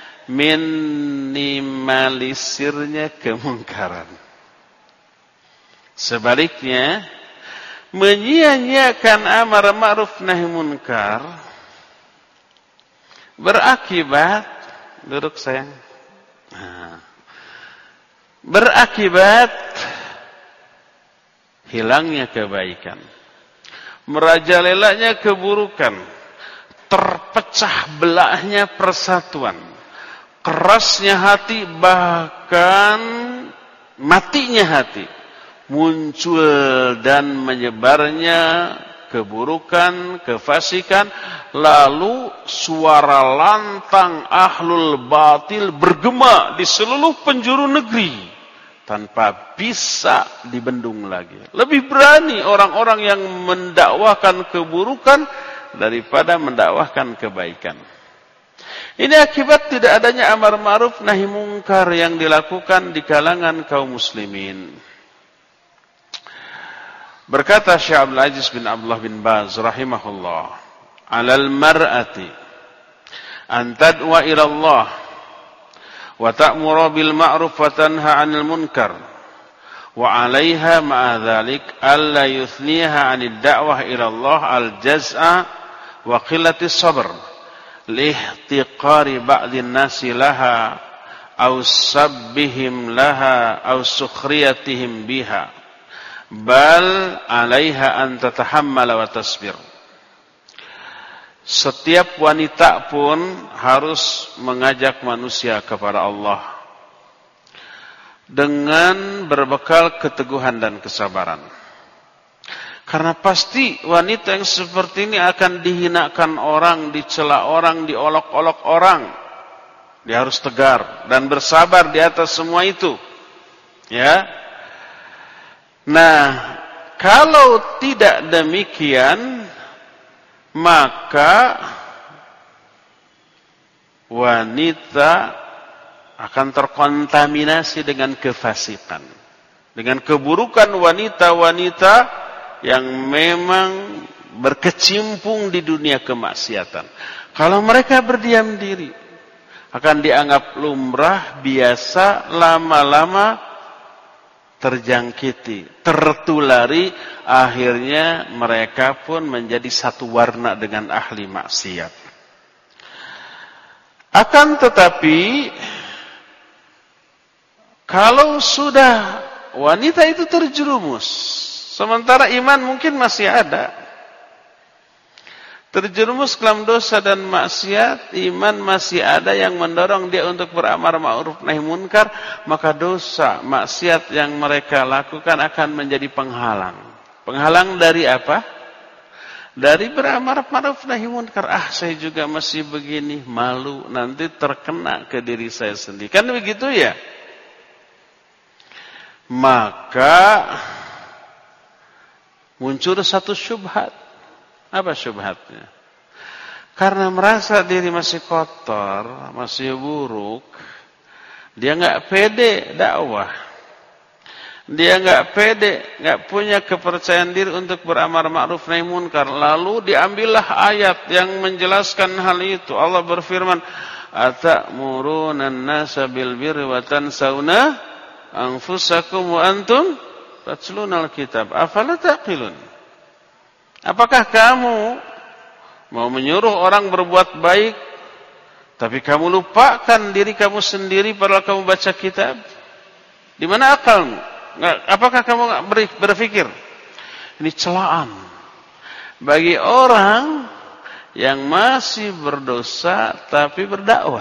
minimalisirnya kemungkaran. Sebaliknya, menyia-nyiakan amar ma'ruf nahi munkar berakibat, duduk sayang, berakibat hilangnya kebaikan, merajalelanya keburukan, terpecah belahnya persatuan, kerasnya hati, bahkan matinya hati, muncul dan menyebarnya keburukan, kefasikan, lalu suara lantang ahlul batil bergema di seluruh penjuru negeri tanpa bisa dibendung lagi. Lebih berani orang-orang yang mendakwahkan keburukan daripada mendakwahkan kebaikan. Ini akibat tidak adanya amar ma'ruf nahi munkar yang dilakukan di kalangan kaum muslimin. Berkata Syekh Abdul Aziz bin Abdullah bin Baz rahimahullah, "Alal mar'ati an tad'a ila Allah wa ta'muru bil ma'ruf wa tanha 'anil munkar wa 'alayha ma'a dhalik alla yuthniha 'anid da'wah ila Allah al-jaz'a wa qillati sabr lihtiqari ba'dhin nasi laha aw sabbihim laha aw sukhriyatihim biha bal 'alayha an tatahammala wa tasbir." Setiap wanita pun harus mengajak manusia kepada Allah dengan berbekal keteguhan dan kesabaran. Karena pasti wanita yang seperti ini akan dihinakan orang, dicela orang, diolok-olok orang. Dia harus tegar dan bersabar di atas semua itu. Ya. Nah, kalau tidak demikian, maka wanita akan terkontaminasi dengan kefasikan, dengan keburukan wanita-wanita yang memang berkecimpung di dunia kemaksiatan. Kalau mereka berdiam diri, akan dianggap lumrah, biasa, lama-lama terjangkiti, tertulari, akhirnya mereka pun menjadi satu warna dengan ahli maksiat. Akan tetapi, kalau sudah wanita itu terjerumus, sementara iman mungkin masih ada, terjerumus dalam dosa dan maksiat, iman masih ada yang mendorong dia untuk beramar ma'ruf nahi munkar, maka dosa, maksiat yang mereka lakukan akan menjadi penghalang. Penghalang dari apa? Dari beramar ma'ruf nahi munkar. Ah, saya juga masih begini, malu, nanti terkena ke diri saya sendiri. Kan begitu ya? Maka muncul satu syubhat. Apa syubhatnya? Karena merasa diri masih kotor, masih buruk, dia nggak pede dakwah. Dia nggak pede, nggak punya kepercayaan diri untuk beramar ma'ruf nahi munkar. Lalu diambillah ayat yang menjelaskan hal itu. Allah berfirman, "Atamuruna an-nasa bil birri wa tansawna anfusakum wa antum tatlunal kitab. Afala taqilun?" Apakah kamu mau menyuruh orang berbuat baik, tapi kamu lupakan diri kamu sendiri padahal kamu baca kitab? Di mana akalmu? Apakah kamu nggak berpikir? Ini celaan bagi orang yang masih berdosa tapi berdakwah.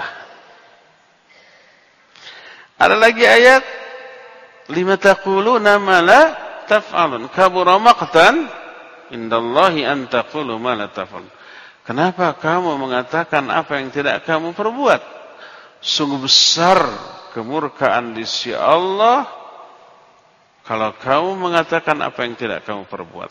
Ada lagi ayat, lima taquluna ma la taf'alun, kabura maqtan indallahi an taqulu ma la taf'alun. Kenapa kamu mengatakan apa yang tidak kamu perbuat? Sungguh besar kemurkaan di sisi Allah kalau kamu mengatakan apa yang tidak kamu perbuat.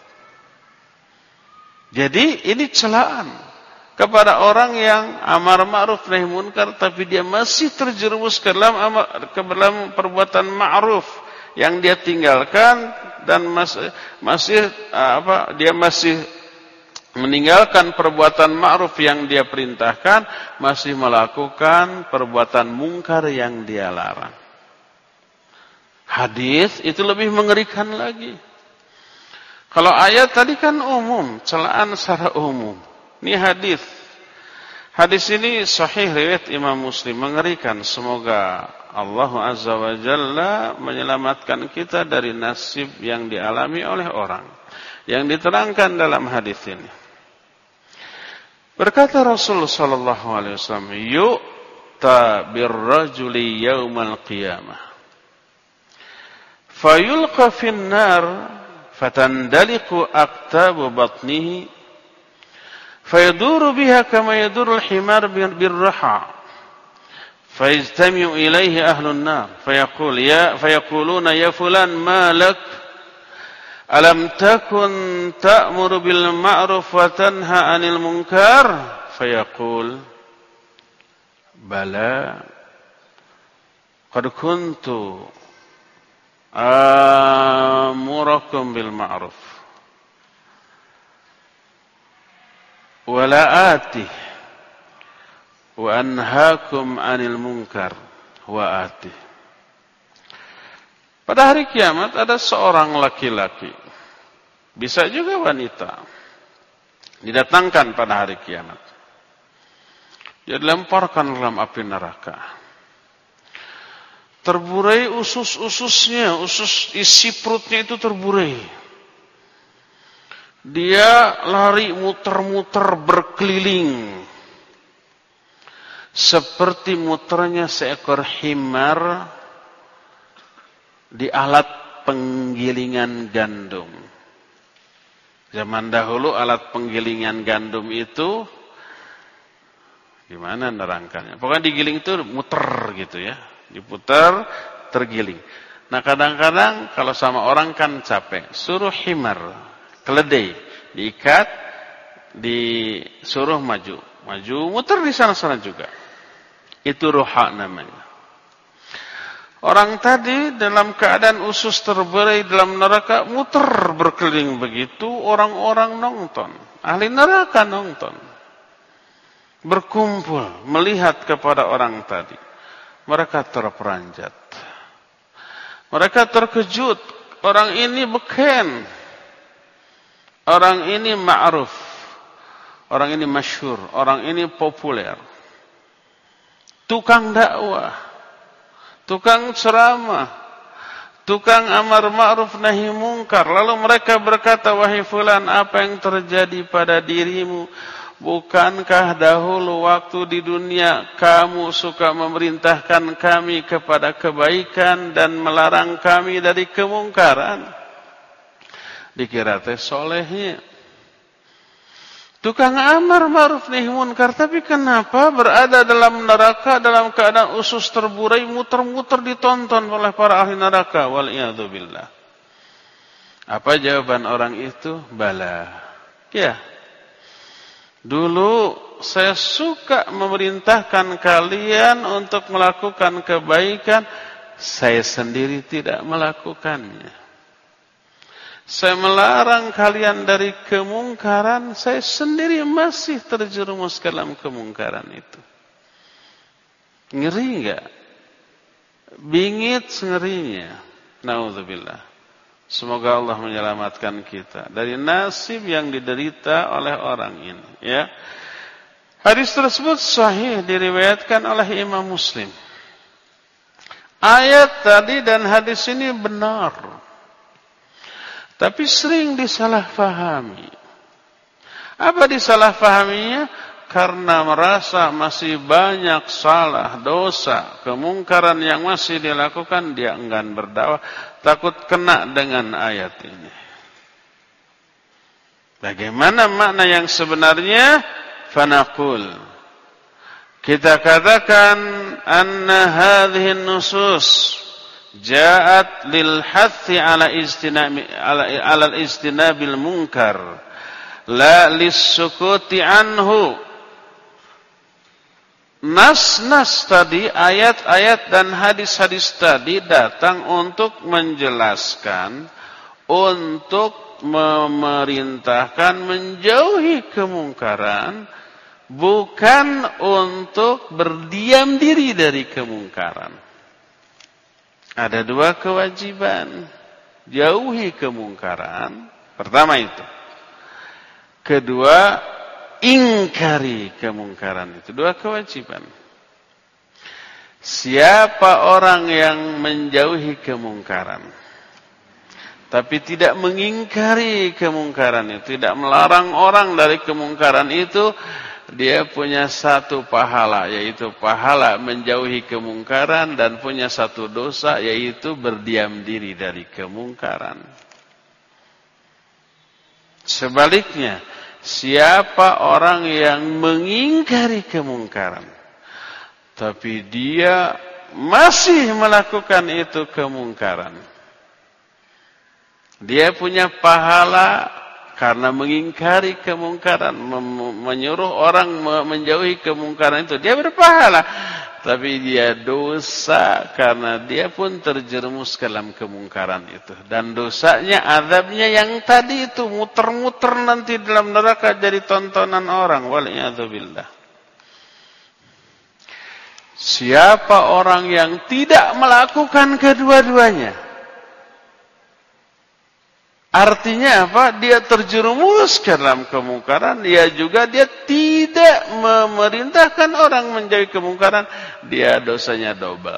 Jadi ini celaan kepada orang yang amar ma'ruf nahi munkar tapi dia masih terjerumus ke dalam amar, ke dalam perbuatan ma'ruf yang dia tinggalkan, dan masih, masih apa dia masih meninggalkan perbuatan ma'ruf yang dia perintahkan, masih melakukan perbuatan mungkar yang dia larang. Hadis itu lebih mengerikan lagi. Kalau ayat tadi kan umum, celaan secara umum. Ini hadis. Hadis ini sahih riwayat Imam Muslim, mengerikan. Semoga Allah Azza wa Jalla menyelamatkan kita dari nasib yang dialami oleh orang yang diterangkan dalam hadis ini. Berkata Rasulullah sallallahu alaihi wasallam, "Yu'ta birrajuli yaumal qiyamah fayulqa fin nar fatandaliqu aqtabu batnihi fayaduru biha kama yadurul himar birraha fayajtami'u ilayhi ahlun nar fayaqul ya fayaquluna ya fulan ma lak alam takun ta'muru bil ma'ruf wa tanha 'anil munkar fayaqul bala qad kuntu amurakum bil ma'ruf wa la atih wa anhaakum 'anil munkar wa atih." Pada hari kiamat ada seorang laki-laki, bisa juga wanita, didatangkan pada hari kiamat. Dia dilemparkan dalam api neraka. Terburai usus-ususnya, usus isi perutnya itu terburai. Dia lari muter-muter berkeliling seperti muternya seekor himar di alat penggilingan gandum. Zaman dahulu alat penggilingan gandum itu gimana nerangkannya? Pokoknya digiling itu muter gitu ya. Diputar, tergiling. Nah kadang-kadang kalau sama orang kan capek, suruh himar, keledai, diikat, disuruh maju, maju, muter di sana-sana juga. Itu ruha namanya. Orang tadi dalam keadaan usus terberai dalam neraka, muter berkeliling begitu, orang-orang nonton, ahli neraka nonton, berkumpul melihat kepada orang tadi. Mereka terperanjat. Mereka terkejut, orang ini beken, orang ini ma'ruf, orang ini masyhur, orang ini populer, tukang dakwah, tukang ceramah, tukang amar ma'ruf nahi mungkar. Lalu mereka berkata, wahai fulan, apa yang terjadi pada dirimu? Bukankah dahulu waktu di dunia kamu suka memerintahkan kami kepada kebaikan dan melarang kami dari kemungkaran? Dikira teh solehnya, tukang amar ma'ruf nahi munkar, tapi kenapa berada dalam neraka dalam keadaan usus terburai, muter-muter ditonton oleh para ahli neraka? Wal'iyadzubillah. Apa jawaban orang itu? Bala. Ya. Dulu saya suka memerintahkan kalian untuk melakukan kebaikan, saya sendiri tidak melakukannya. Saya melarang kalian dari kemungkaran, saya sendiri masih terjerumus dalam kemungkaran itu. Ngeri enggak? Bingit ngerinya. Nauzubillah. Semoga Allah menyelamatkan kita dari nasib yang diderita oleh orang ini. Ya, hadis tersebut sahih diriwayatkan oleh Imam Muslim. Ayat tadi dan hadis ini benar, tapi sering disalahfahami. Apa disalahfahaminya? Karena merasa masih banyak salah, dosa, kemungkaran yang masih dilakukan, dia enggan berdakwah, takut kena dengan ayat ini. Bagaimana makna yang sebenarnya? Fanaqul, kita katakan, anna hadhihi nusus ja'at lil hathi ala istinabi ala, ala istinabil munkar, la lis-sukuti anhu. Nas-nas tadi, ayat-ayat dan hadis-hadis tadi datang untuk menjelaskan, untuk memerintahkan menjauhi kemungkaran, bukan untuk berdiam diri dari kemungkaran. Ada dua kewajiban. Jauhi kemungkaran, pertama itu. Kedua, ingkari kemungkaran itu. Dua kewajiban. Siapa orang yang menjauhi kemungkaran, tapi tidak mengingkari kemungkaran itu, tidak melarang orang dari kemungkaran itu, dia punya satu pahala, yaitu pahala menjauhi kemungkaran, dan punya satu dosa, yaitu berdiam diri dari kemungkaran. Sebaliknya, siapa orang yang mengingkari kemungkaran, tapi dia masih melakukan itu kemungkaran, dia punya pahala karena mengingkari kemungkaran, menyuruh orang menjauhi kemungkaran itu, dia berpahala. Tapi dia dosa karena dia pun terjerumus ke dalam kemungkaran itu. Dan dosanya, azabnya yang tadi itu, muter-muter nanti dalam neraka jadi tontonan orang. Wal'iyadzubillah. Siapa orang yang tidak melakukan kedua-duanya? Artinya apa? Dia terjerumus ke dalam kemungkaran, dia juga dia tidak memerintahkan orang menjauhi kemungkaran, dia dosanya double.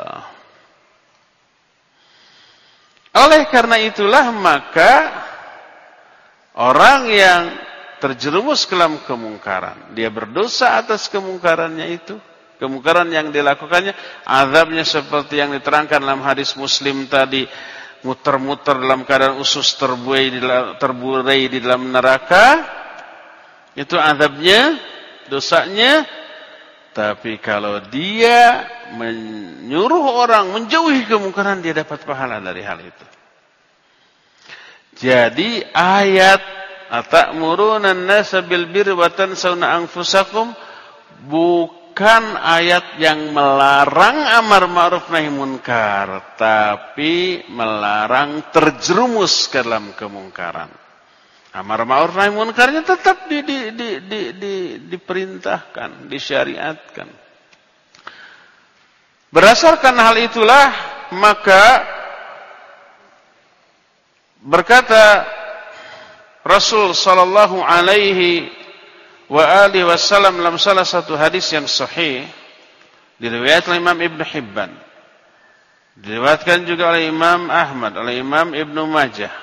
Oleh karena itulah maka orang yang terjerumus ke dalam kemungkaran, dia berdosa atas kemungkarannya itu, kemungkaran yang dilakukannya, azabnya seperti yang diterangkan dalam hadis Muslim tadi, muter-muter dalam keadaan usus terburai di dalam, terburai di dalam neraka. Itu azabnya, dosanya. Tapi kalau dia menyuruh orang menjauhi kemungkaran, dia dapat pahala dari hal itu. Jadi ayat atamuruna an-nasa bil birri wa tansawna anfusakum bukan ayat yang melarang amar ma'ruf nahi munkar, tapi melarang terjerumus ke dalam kemungkaran. Amar ma'ruf nahi munkarnya tetap di, di, di, di, di, diperintahkan, disyariatkan. Berdasarkan hal itulah maka berkata Rasul sallallahu alaihi wa alihi wasallam dalam salah satu hadis yang sahih diriwayatkan oleh Imam Ibn Hibban, diriwayatkan juga oleh Imam Ahmad, oleh Imam Ibn Majah.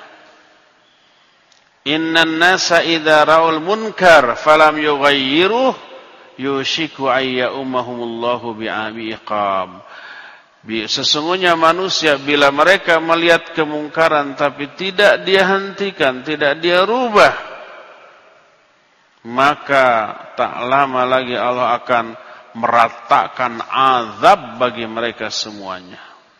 Innan nasa idza ra'ul munkar falam yughayyiruh yushiku ayya ummahumullahu bi'iqab. Sesungguhnya manusia bila mereka melihat kemungkaran tapi tidak dia hentikan, tidak dia rubah, maka tak lama lagi Allah akan meratakan azab bagi mereka semuanya.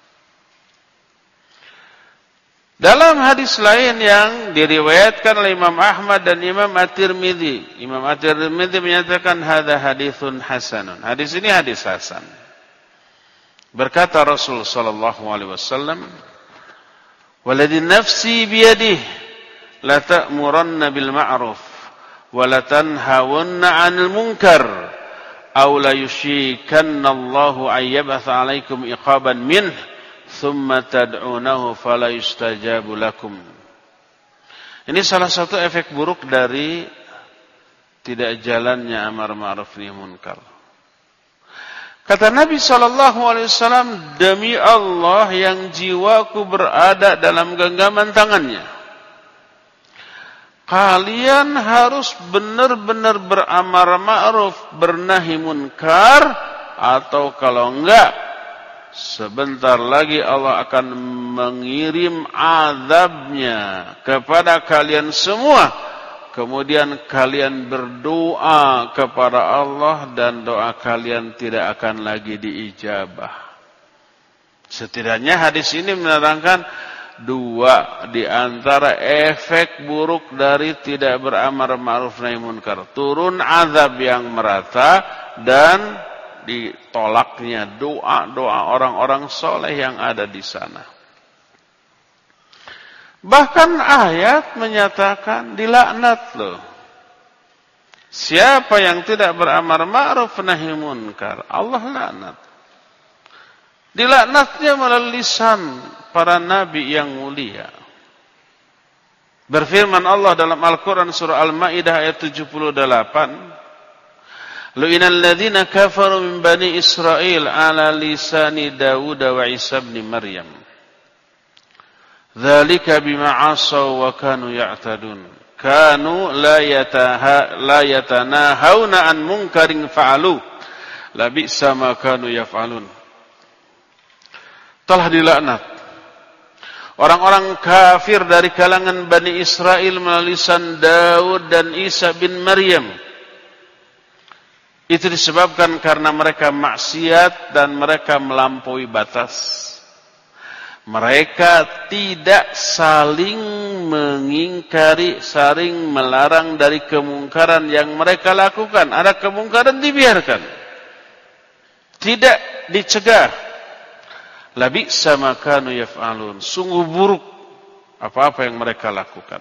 Dalam hadis lain yang diriwayatkan oleh Imam Ahmad dan Imam At-Tirmidzi, Imam At-Tirmidzi menyatakan hadza haditsun hasanun. Hadis ini hadis hasan. Berkata Rasul sallallahu alaihi wasallam, "Walladhi nafsi biyadihi la ta'muranna bil ma'ruf wa la tanhawunna 'anil munkar aw la yushikanna Allahu ay yab'atha 'alaikum iqaban minhu thumma tad'unahu fala yustajabu lakum." Ini salah satu efek buruk dari tidak jalannya amar ma'ruf nahi munkar. Kata Nabi sallallahu alaihi wasallam, demi Allah yang jiwaku berada dalam genggaman tangannya, kalian harus benar-benar beramar ma'ruf, bernahi munkar, atau kalau enggak, sebentar lagi Allah akan mengirim azabnya kepada kalian semua. Kemudian kalian berdoa kepada Allah dan doa kalian tidak akan lagi diijabah. Setidaknya hadis ini menerangkan dua di antara efek buruk dari tidak beramar ma'ruf nahi munkar. Turun azab yang merata dan ditolaknya doa-doa orang-orang soleh yang ada di sana. Bahkan ayat menyatakan dilaknat loh. Siapa yang tidak beramar ma'ruf nahi munkar, Allah laknat. Dilaknatnya melalui lisan para nabi yang mulia. Berfirman Allah dalam Al-Quran surah Al-Ma'idah ayat tujuh puluh delapan, Lu'inal ladzina kafaru min bani Israel ala lisani Dawud wa Isa bin Maryam. Dzalika bima 'asaw wa kanu ya'tadun. Kanu la yataha la yatanahawna an munkarin fa'alu. La bi'sa ma kanu yaf'alun. Telah dilaknat orang-orang kafir dari kalangan Bani Israel melalui lisan Daud dan Isa bin Maryam. Itu disebabkan karena mereka maksiat dan mereka melampaui batas. Mereka tidak saling mengingkari, saling melarang dari kemungkaran yang mereka lakukan. Ada kemungkaran dibiarkan, tidak dicegah. Labi sama kanu yaf'alun. Sungguh buruk apa-apa yang mereka lakukan.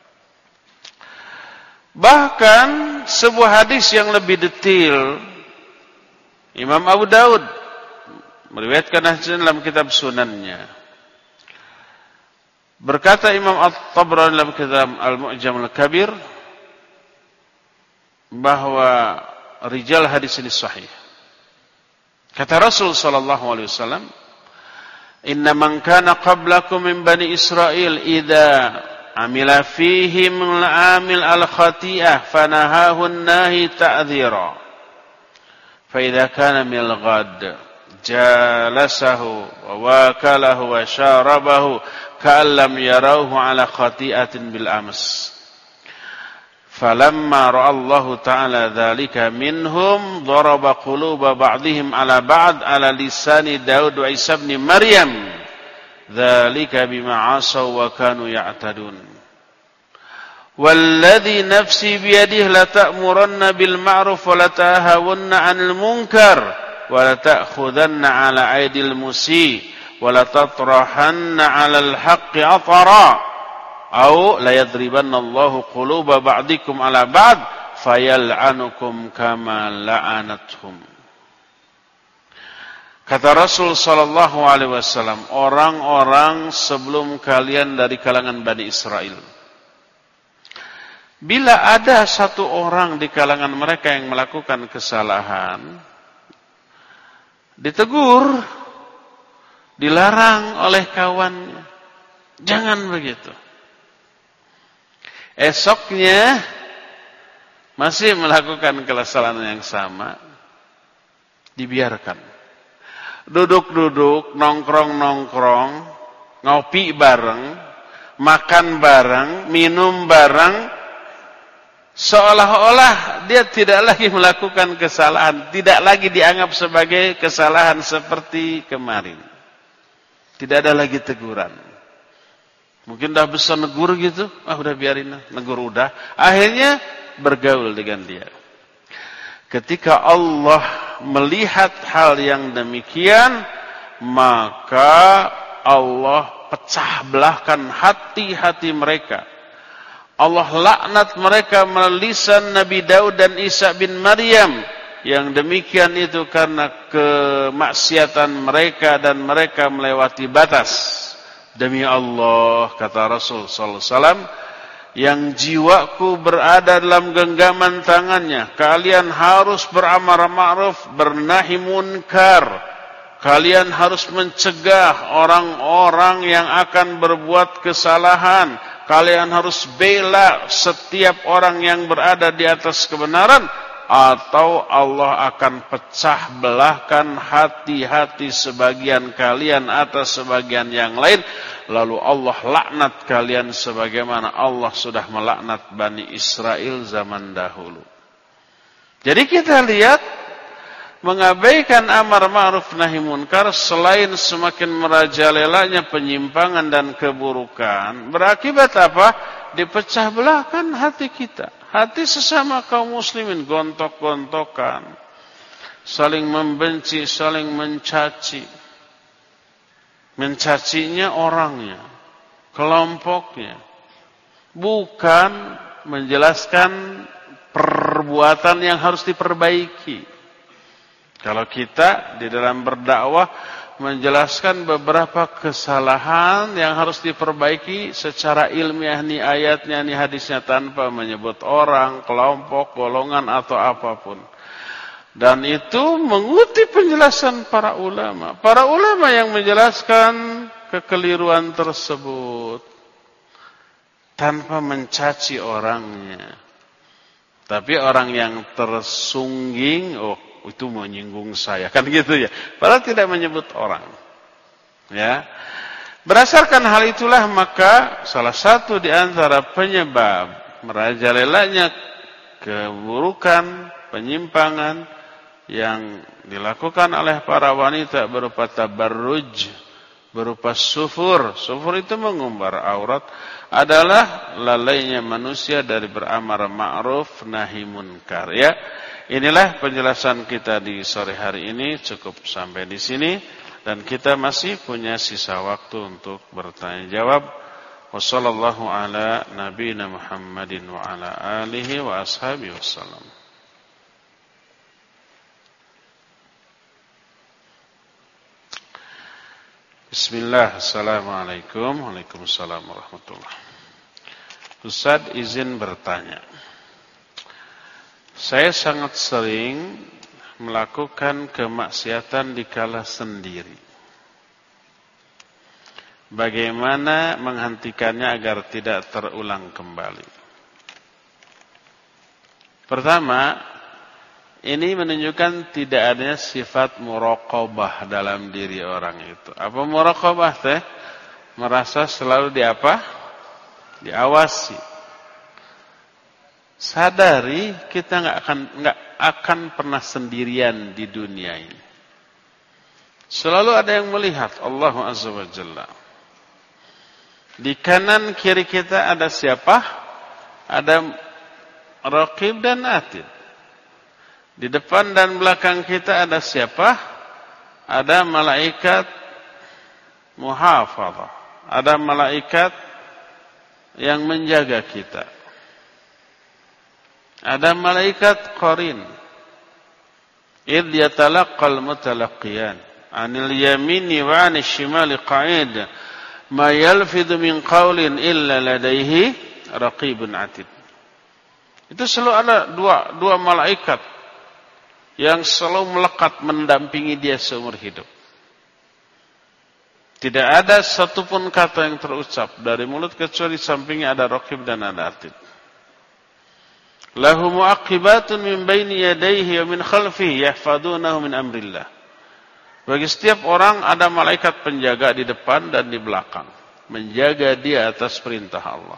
Bahkan sebuah hadis yang lebih detail, Imam Abu Daud meriwayatkan hadis dalam kitab Sunannya. Berkata Imam At-Tabrani dalam kitab Al-Mu'jam Al-Kabir bahwa rijal hadis ini sahih. Kata Rasul sallallahu alaihi wasallam, "Inna man kana qablakum min bani Israil idza amila fihim al-amil al-khati'ah fanahahu an-nahi ta'dhira. Fa idza kana min al-ghad jalasahu wa wakalahu wa syarabahu ka'allam yarawhu ala khati'atin bil ams. Falamma ra'allahu ta'ala dzalika minhum daraba quluba ba'dihim ala ba'd ala lisani Daud wa Isa ibn Maryam dzalika bima 'asaw wa kanu ya'tadun. Walladzi nafsi biyadihi la ta'muranna bil ma'ruf wa la tahawunna 'anil munkar wa la ta'khudanna 'ala aydil musi wa la tatrahanna 'alal haqqi athara aw la yadribanna Allahu quluba ba'dikum 'ala ba'd fayal'anukum kama la'anathum. Kata Rasul sallallahu alaihi wasallam, orang-orang sebelum kalian dari kalangan Bani Israel, bila ada satu orang di kalangan mereka yang melakukan kesalahan, ditegur, dilarang oleh kawannya, jangan begitu. Esoknya masih melakukan kesalahan yang sama, dibiarkan. Duduk-duduk, nongkrong-nongkrong, ngopi bareng, makan bareng, minum bareng, seolah-olah dia tidak lagi melakukan kesalahan, tidak lagi dianggap sebagai kesalahan seperti kemarin. Tidak ada lagi teguran. Mungkin dah besar negur gitu, ah udah biarin, negur udah. Akhirnya bergaul dengan dia. Ketika Allah melihat hal yang demikian, maka Allah pecah belahkan hati-hati mereka. Allah laknat mereka melalui lisan Nabi Daud dan Isa bin Maryam. Yang demikian itu karena kemaksiatan mereka dan mereka melewati batas. Demi Allah, kata Rasul sallallahu alaihi wasallam, yang jiwaku berada dalam genggaman tangannya, kalian harus beramar ma'ruf, bernahi munkar. Kalian harus mencegah orang-orang yang akan berbuat kesalahan. Kalian harus bela setiap orang yang berada di atas kebenaran, atau Allah akan pecah belahkan hati-hati sebagian kalian atas sebagian yang lain. Lalu Allah laknat kalian sebagaimana Allah sudah melaknat Bani Israel zaman dahulu. Jadi kita lihat, mengabaikan amar ma'ruf nahi munkar selain semakin merajalelanya penyimpangan dan keburukan, berakibat apa? Dipecah belahkan hati kita. Hati sesama kaum muslimin gontok-gontokan, saling membenci, saling mencaci. Mencacinya orangnya, kelompoknya, bukan menjelaskan perbuatan yang harus diperbaiki. Kalau kita di dalam berdakwah menjelaskan beberapa kesalahan yang harus diperbaiki secara ilmiah, nih ayatnya, nih hadisnya, tanpa menyebut orang, kelompok, golongan atau apapun. Dan itu mengutip penjelasan para ulama. Para ulama yang menjelaskan kekeliruan tersebut tanpa mencaci orangnya. Tapi orang yang tersungging, oh itu menyinggung saya, kan gitu ya. Padahal tidak menyebut orang. Ya. Berdasarkan hal itulah maka salah satu di antara penyebab merajalelanya keburukan, penyimpangan yang dilakukan oleh para wanita berupa tabarruj, berupa sufur. Sufur itu mengumbar aurat, adalah lalainya manusia dari beramar ma'ruf nahi munkar. Ya, inilah penjelasan kita di sore hari ini. Cukup sampai di sini dan kita masih punya sisa waktu untuk bertanya jawab. Wassallallahu ala nabiyina Muhammadin wa ala alihi wa ashabihi wassalam. Bismillah, assalamualaikum. Waalaikumsalam warahmatullahi. Ustaz, izin bertanya. Saya sangat sering melakukan kemaksiatan dikala sendiri. Bagaimana menghentikannya agar tidak terulang kembali? Pertama, ini menunjukkan tidak adanya sifat muraqabah dalam diri orang itu. Apa muraqabah teh? Merasa selalu di apa? Diawasi. Sadari kita nggak akan nggak akan pernah sendirian di dunia ini. Selalu ada yang melihat Allah Azza wa Jalla. Di kanan kiri kita ada siapa? Ada Raqib dan Atid. Di depan dan belakang kita ada siapa? Ada malaikat muhafadzah. Ada malaikat yang menjaga kita. Ada malaikat qarin. Idh yatalaqqal mutalaqqiyan 'anil yamini wa 'anil shimali qa'id. Ma yalfidhu min qawlin illa ladaihi raqibun 'atid. Itu selalu ada dua dua malaikat yang selalu melekat mendampingi dia seumur hidup. Tidak ada satupun kata yang terucap dari mulut kecuali sampingnya ada raqib dan ada atid. Lahu mu'aqibatun min baini yadayhi wa min khalfihi yahfadunahu min amrillah. Bagi setiap orang ada malaikat penjaga di depan dan di belakang, menjaga dia atas perintah Allah.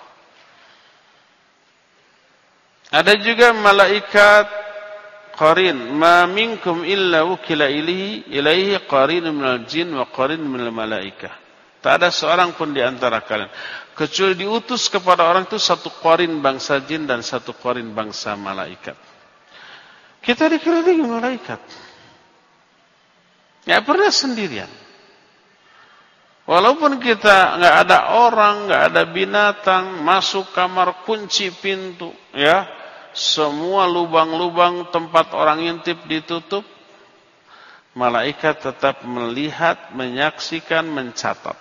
Ada juga malaikat qarin, ma minkum illa wukila ilaihi ilaihi qarinun minal jin wa qarinun minal malaikah. Tak ada seorang pun di antara kalian kecuali diutus kepada orang itu satu qarin bangsa jin dan satu qarin bangsa malaikat. Kita dikelilingi malaikat. Enggak pernah sendirian. Walaupun kita enggak ada orang, enggak ada binatang, masuk kamar kunci pintu, ya. Semua lubang-lubang tempat orang intip ditutup, malaikat tetap melihat, menyaksikan, mencatat.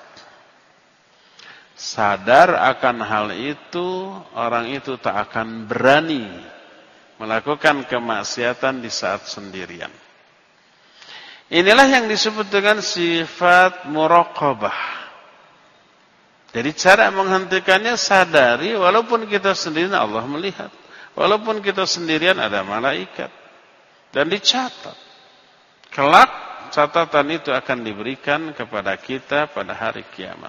Sadar akan hal itu, orang itu tak akan berani melakukan kemaksiatan di saat sendirian. Inilah yang disebut dengan sifat muraqabah. Jadi cara menghentikannya sadari, walaupun kita sendirian Allah melihat. Walaupun kita sendirian ada malaikat. Dan dicatat. Kelak catatan itu akan diberikan kepada kita pada hari kiamat.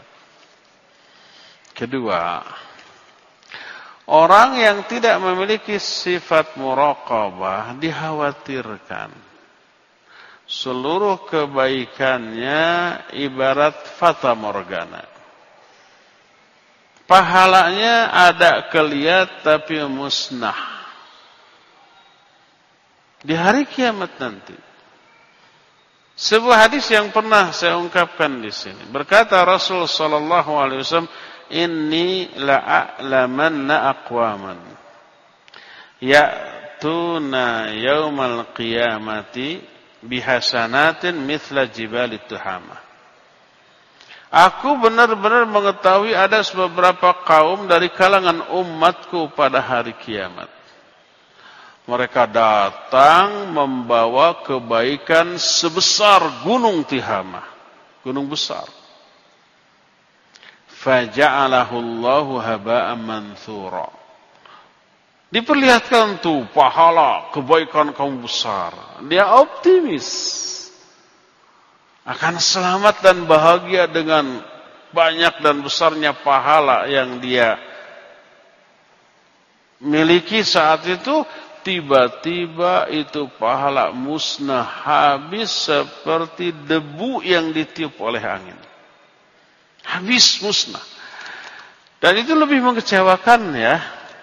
Kedua, orang yang tidak memiliki sifat muraqabah dikhawatirkan seluruh kebaikannya ibarat fata morgana. Pahalanya ada kelihat tapi musnah. Di hari kiamat nanti. Sebuah hadis yang pernah saya ungkapkan di sini. Berkata Rasul sallallahu alaihi wasallam, "Inni la'alamanna aqwaman ya'tuna yaumal qiyamati bihasanatin mithla jibalit tuhamah." Aku benar-benar mengetahui ada beberapa kaum dari kalangan umatku pada hari kiamat. Mereka datang membawa kebaikan sebesar gunung Tihamah. Gunung besar. Faja'alahu Allahu haba'an manthura. Diperlihatkan tuh pahala kebaikan kaum besar. Dia optimis akan selamat dan bahagia dengan banyak dan besarnya pahala yang dia miliki saat itu. Tiba-tiba itu pahala musnah, habis seperti debu yang ditiup oleh angin. Habis musnah. Dan itu lebih mengecewakan ya.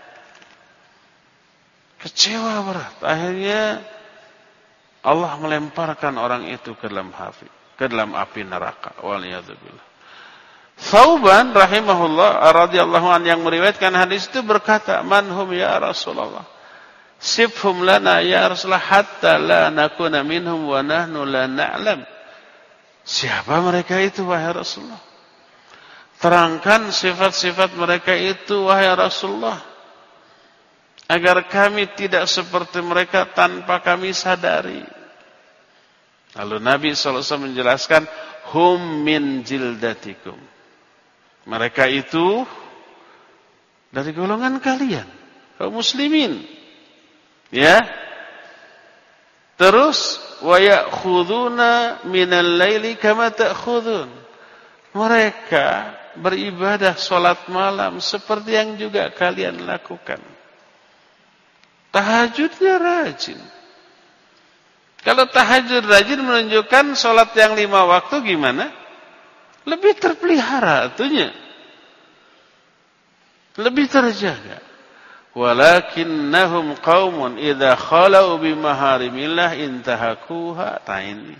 Kecewa berat. Akhirnya Allah melemparkan orang itu ke dalam api, ke dalam api neraka. Waliyadzubillah. Thauban rahimahullah radhiyallahu an yang meriwayatkan hadis itu berkata, "Man hum ya Rasulullah? Sifhum lana ya Rasulullah hatta la nakuna minhum wa nahnu la na'lam." Siapa mereka itu wahai Rasulullah? Terangkan sifat-sifat mereka itu wahai Rasulullah, agar kami tidak seperti mereka tanpa kami sadari. Lalu Nabi shallallahu alaihi wasallam menjelaskan, hum min jildatikum. Mereka itu dari golongan kalian, kaum muslimin. Ya. Terus wa ya'khuduna minal laili kama ta'khudun. Mereka beribadah salat malam seperti yang juga kalian lakukan. tahajudnya rajin. Kalau tahajud rajin menunjukkan sholat yang lima waktu gimana? Lebih terpelihara atunya. Lebih terjaga. Walakinnahum qaumun idza khalau bimaharimillah intahakuha. Nah ini.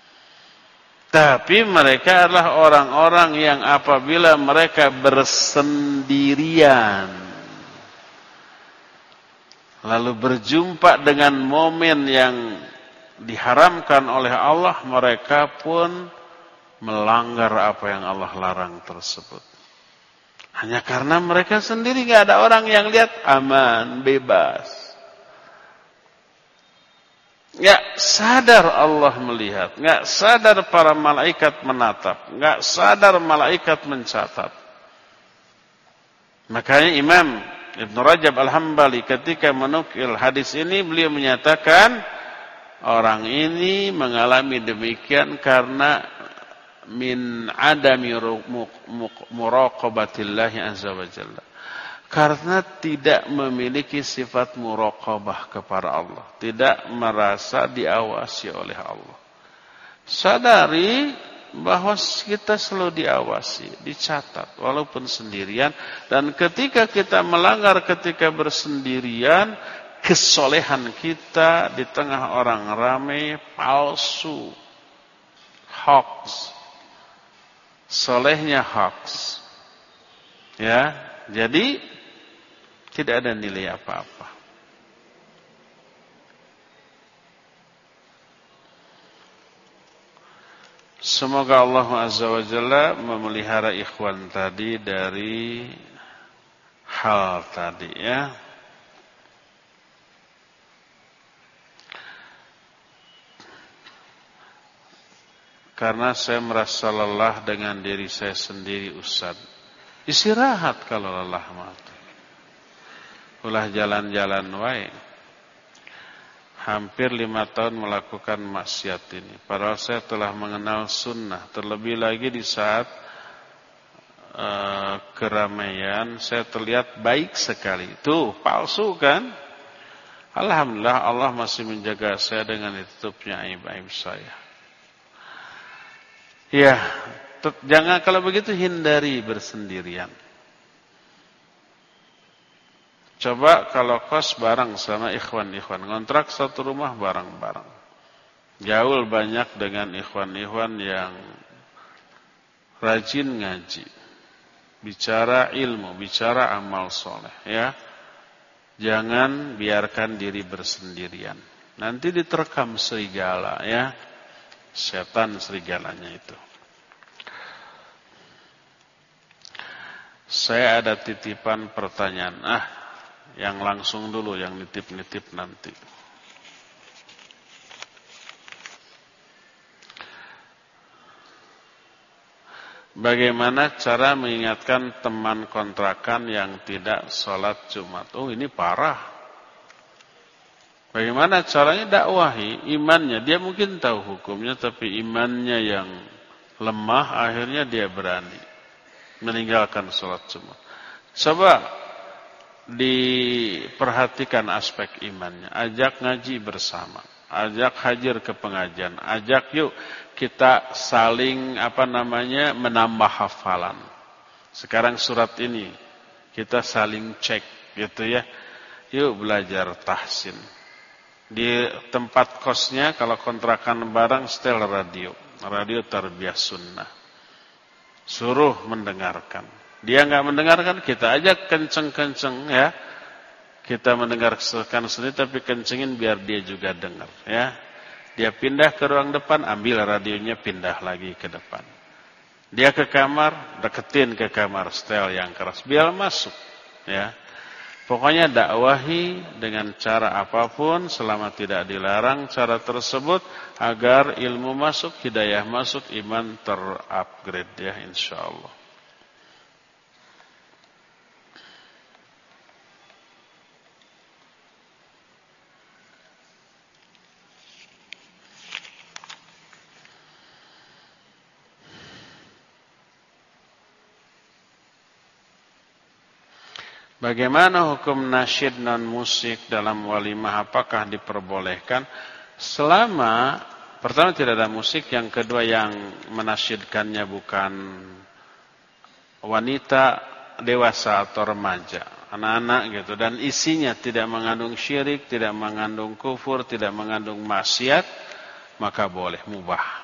Tapi mereka adalah orang-orang yang apabila mereka bersendirian lalu berjumpa dengan momen yang diharamkan oleh Allah, mereka pun melanggar apa yang Allah larang tersebut. Hanya karena mereka sendiri, gak ada orang yang lihat, aman, bebas. Gak sadar Allah melihat, gak sadar para malaikat menatap, gak sadar malaikat mencatat. Makanya Imam Ibn Rajab Al-Hambali ketika menukil hadis ini, beliau menyatakan orang ini mengalami demikian karena min adami muraqabatillahi azza wa jalla. Karena tidak memiliki sifat muraqabah kepada Allah, tidak merasa diawasi oleh Allah. Sadari bahwa kita selalu diawasi, dicatat walaupun sendirian, dan ketika kita melanggar ketika bersendirian, kesolehan kita di tengah orang ramai palsu, hoax. Solehnya hoax. Ya, jadi tidak ada nilai apa-apa. Semoga Allah Azza wa Jalla memelihara ikhwan tadi dari hal tadi ya. Karena saya merasa lelah dengan diri saya sendiri, Ustaz. Istirahat kalau lelah mati. Ulah jalan-jalan wae. Hampir lima tahun melakukan maksiat ini. Padahal saya telah mengenal sunnah. Terlebih lagi di saat uh, keramaian, saya terlihat baik sekali. Tuh, palsu kan? Alhamdulillah Allah masih menjaga saya dengan ditutupnya aib-aib saya. Ya, jangan kalau begitu hindari bersendirian. Coba kalau kos bareng sama ikhwan-ikhwan, ngontrak satu rumah bareng-bareng. Gaul banyak dengan ikhwan-ikhwan yang rajin ngaji. Bicara ilmu, bicara amal soleh ya. Jangan biarkan diri bersendirian. Nanti diterkam serigala ya. Setan serigalanya itu. Saya ada titipan pertanyaan. Ah, yang langsung dulu, yang nitip-nitip nanti. Bagaimana cara mengingatkan teman kontrakan yang tidak sholat Jumat? Oh, ini parah. Bagaimana caranya? Dakwahi imannya. Dia mungkin tahu hukumnya, tapi imannya yang lemah, akhirnya dia berani meninggalkan sholat Jumat. Coba diperhatikan aspek imannya. Ajak ngaji bersama, ajak hadir ke pengajian, ajak yuk kita saling apa namanya menambah hafalan. Sekarang surat ini kita saling cek gitu ya. Yuk belajar tahsin. Di tempat kosnya kalau kontrakan barang setel radio, radio tarbiyah sunnah. Suruh mendengarkan. Dia enggak mendengarkan, kita ajak kenceng-kenceng ya. Kita mendengarkan sendiri tapi kencengin biar dia juga dengar ya. Dia pindah ke ruang depan, ambil radionya, pindah lagi ke depan. Dia ke kamar, deketin ke kamar setel yang keras biar masuk ya. Pokoknya dakwahi dengan cara apapun selama tidak dilarang cara tersebut agar ilmu masuk, hidayah masuk, iman terupgrade ya insyaallah. Bagaimana hukum nasyid non musik dalam walimah? Apakah diperbolehkan? Selama pertama tidak ada musik, yang kedua yang menasyidkannya bukan wanita dewasa atau remaja, anak-anak gitu, dan isinya tidak mengandung syirik, tidak mengandung kufur, tidak mengandung maksiat, maka boleh, mubah.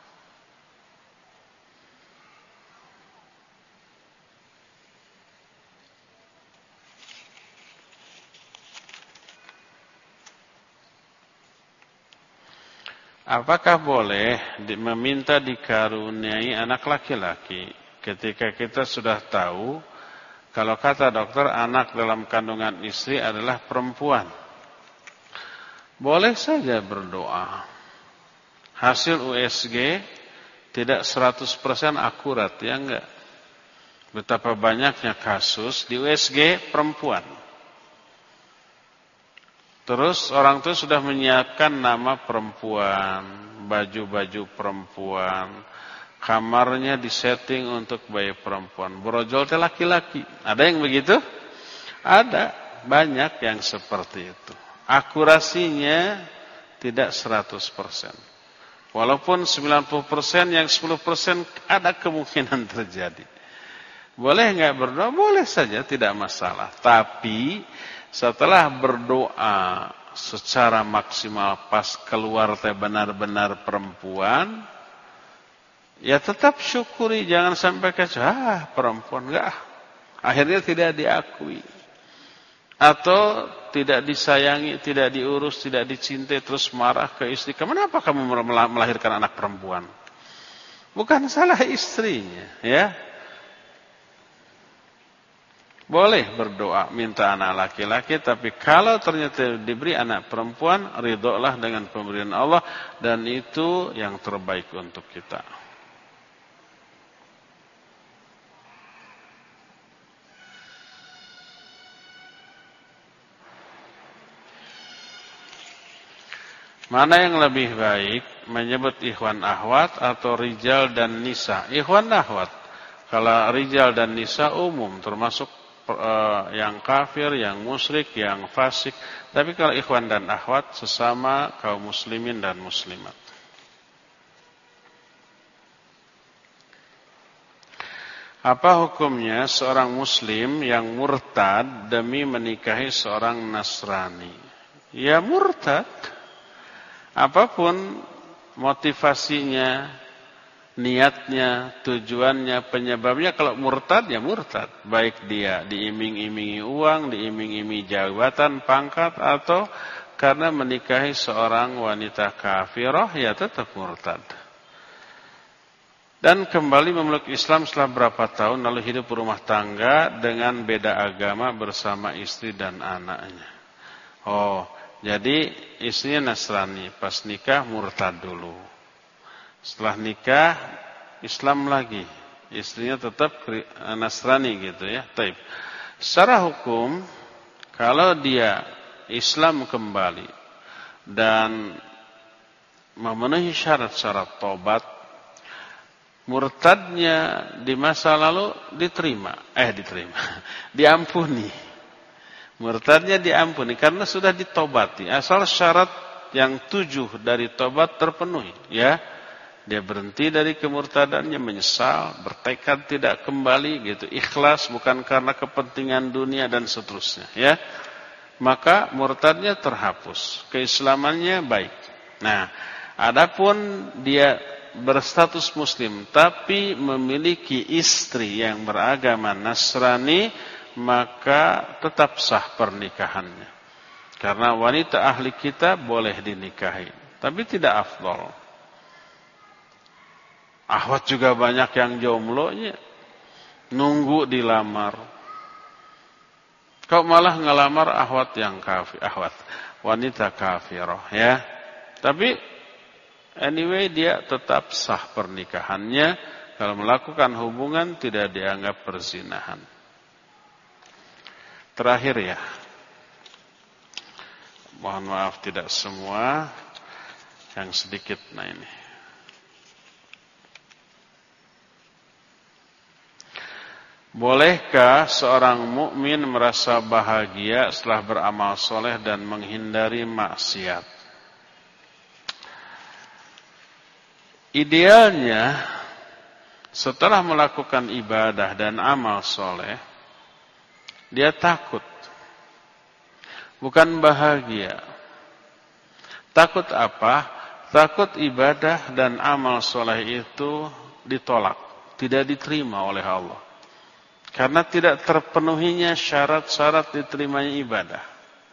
Apakah boleh meminta dikaruniai anak laki-laki ketika kita sudah tahu kalau kata dokter anak dalam kandungan istri adalah perempuan? Boleh saja berdoa. Hasil U S G tidak seratus persen akurat, ya enggak? Betapa banyaknya kasus di U S G perempuan. Terus orang tua sudah menyiapkan nama perempuan, baju-baju perempuan, kamarnya disetting untuk bayi perempuan. Brojol teh laki-laki. Ada yang begitu? Ada, banyak yang seperti itu. Akurasinya tidak seratus persen. Walaupun sembilan puluh persen, yang sepuluh persen ada kemungkinan terjadi. Boleh enggak berdoa? Boleh saja, tidak masalah. Tapi setelah berdoa secara maksimal pas keluar teh benar-benar perempuan, ya tetap syukuri, jangan sampai kecoh, ah perempuan enggak. Akhirnya tidak diakui. Atau tidak disayangi, tidak diurus, tidak dicintai, terus marah ke istri. Kenapa kamu melahirkan anak perempuan? Bukan salah istrinya, ya. Boleh berdoa minta anak laki-laki, tapi kalau ternyata diberi anak perempuan, ridholah dengan pemberian Allah, dan itu yang terbaik untuk kita. Mana yang lebih baik, menyebut ikhwan akhwat atau rijal dan nisa? Ikhwan akhwat. Kalau rijal dan nisa umum, termasuk yang kafir, yang musyrik, yang fasik. Tapi kalau ikhwan dan akhwat, sesama kaum muslimin dan muslimat. Apa hukumnya seorang muslim yang murtad demi menikahi seorang Nasrani? Ya murtad. Apapun motivasinya, niatnya, tujuannya, penyebabnya, kalau murtad ya murtad. Baik dia diiming-imingi uang, diiming-imingi jabatan, pangkat, atau karena menikahi seorang wanita kafirah, ya tetap murtad. Dan kembali memeluk Islam setelah berapa tahun, lalu hidup berumah tangga dengan beda agama bersama istri dan anaknya. Oh, jadi istrinya Nasrani, pas nikah murtad dulu. Setelah nikah Islam lagi, istrinya tetap Nasrani gitu ya. Taib. Secara hukum, kalau dia Islam kembali dan memenuhi syarat-syarat tobat, murtadnya di masa lalu diterima, eh diterima, diampuni. Murtadnya diampuni karena sudah ditobati. Asal syarat yang tujuh dari tobat terpenuhi, ya. Dia berhenti dari kemurtadannya, menyesal, bertekad tidak kembali gitu, ikhlas bukan karena kepentingan dunia dan seterusnya, ya. Maka murtadnya terhapus, keislamannya baik. Nah, adapun dia berstatus muslim tapi memiliki istri yang beragama Nasrani, maka tetap sah pernikahannya. Karena wanita ahli kita boleh dinikahi, tapi tidak afdal. Ahwat juga banyak yang jomblonya, nunggu dilamar. Kau malah ngelamar ahwat yang kafir, ahwat wanita kafirah, ya. Tapi anyway dia tetap sah pernikahannya. Kalau melakukan hubungan tidak dianggap perzinahan. Terakhir ya, mohon maaf tidak semua, yang sedikit. Nah ini, Bolehkah seorang mukmin merasa bahagia setelah beramal soleh dan menghindari maksiat? Idealnya setelah melakukan ibadah dan amal soleh, dia takut, bukan bahagia. Takut apa? Takut ibadah dan amal soleh itu ditolak, tidak diterima oleh Allah. Karena tidak terpenuhinya syarat-syarat diterimanya ibadah.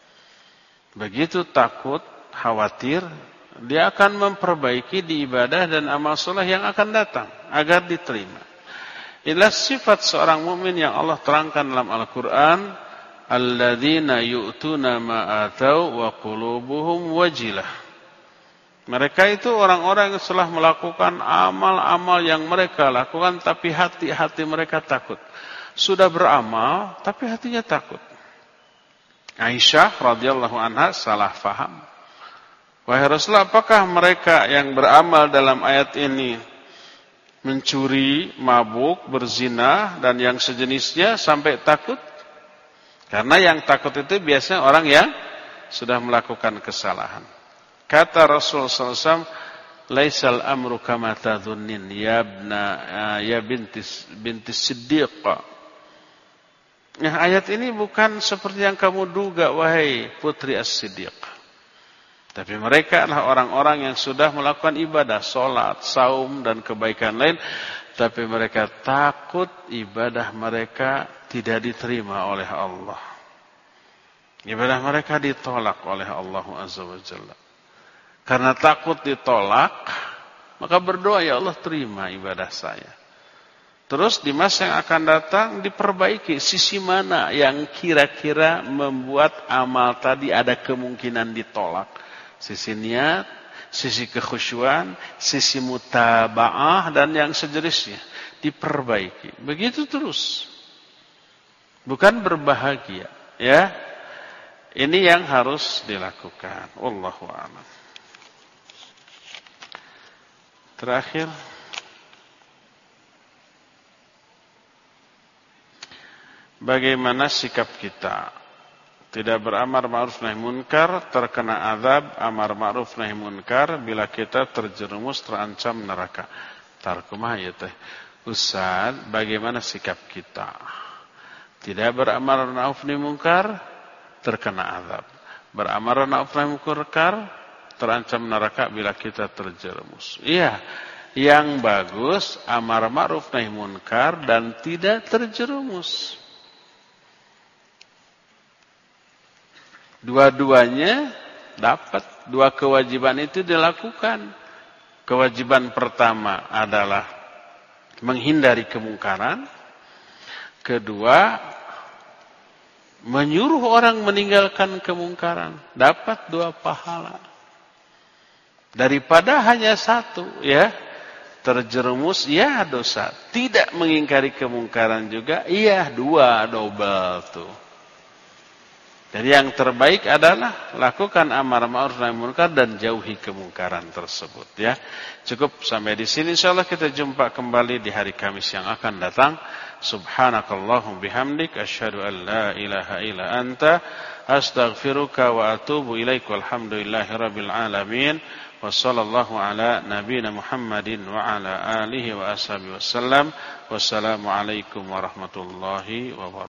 Begitu takut, khawatir, dia akan memperbaiki di ibadah dan amal soleh yang akan datang agar diterima. Inilah sifat seorang mukmin yang Allah terangkan dalam Al-Quran, alladzina yu'tuna ma atau wa qulubuhum wajilah. Mereka itu orang-orang yang telah melakukan amal-amal yang mereka lakukan, tapi hati-hati mereka takut. Sudah beramal, tapi hatinya takut. Aisyah radhiyallahu anha salah faham. Wahai Rasulullah, apakah mereka yang beramal dalam ayat ini mencuri, mabuk, berzina, dan yang sejenisnya sampai takut? Karena yang takut itu biasanya orang yang sudah melakukan kesalahan. Kata Rasulullah sallallahu alaihi wasallam, laisal amru kama tadhunnin ya ibna ya bintis bintis siddiq. Nah, ayat ini bukan seperti yang kamu duga, wahai putri as-siddiq. Tapi mereka adalah orang-orang yang sudah melakukan ibadah, salat, saum, dan kebaikan lain. Tapi mereka takut ibadah mereka tidak diterima oleh Allah. Ibadah mereka ditolak oleh Allah Azza wa Jalla. Karena takut ditolak, maka berdoa, ya Allah terima ibadah saya. Terus di masa yang akan datang diperbaiki sisi mana yang kira-kira membuat amal tadi ada kemungkinan ditolak. Sisi niat, sisi kekhusyuan, sisi mutaba'ah, dan yang sejenisnya. Diperbaiki. Begitu terus. Bukan berbahagia. Ya. Ini yang harus dilakukan. Wallahu a'lam. Terakhir. Bagaimana sikap kita? Tidak beramar ma'ruf nahi munkar, terkena azab amar ma'ruf nahi munkar, bila kita terjerumus terancam neraka. Tarkumah ya teh. Ustaz, bagaimana sikap kita? Tidak beramar ma'ruf nahi munkar, terkena azab. Beramar ma'ruf nahi munkar, terancam neraka bila kita terjerumus. Iya, yang bagus amar ma'ruf nahi munkar dan tidak terjerumus. Dua-duanya dapat, dua kewajiban itu dilakukan. Kewajiban pertama adalah menghindari kemungkaran. Kedua, menyuruh orang meninggalkan kemungkaran. Dapat dua pahala. Daripada hanya satu, ya. Terjerumus, ya dosa. Tidak mengingkari kemungkaran juga, iya dua, double tuh. Jadi yang terbaik adalah lakukan amar ma'ruf nahi munkar dan jauhi kemungkaran tersebut, ya. Cukup sampai di sini, insyaallah kita jumpa kembali di hari Kamis yang akan datang. Subhanakallahum bihamdik asyhadu an la ilaha illa anta astaghfiruka wa atubu ilaik. Walhamdulillahirabbil alamin. Wassallallahu ala nabiyyina Muhammadin wa ala alihi wa ashabihi wasallam. Wassalamu alaikum warahmatullahi wabarakatuh.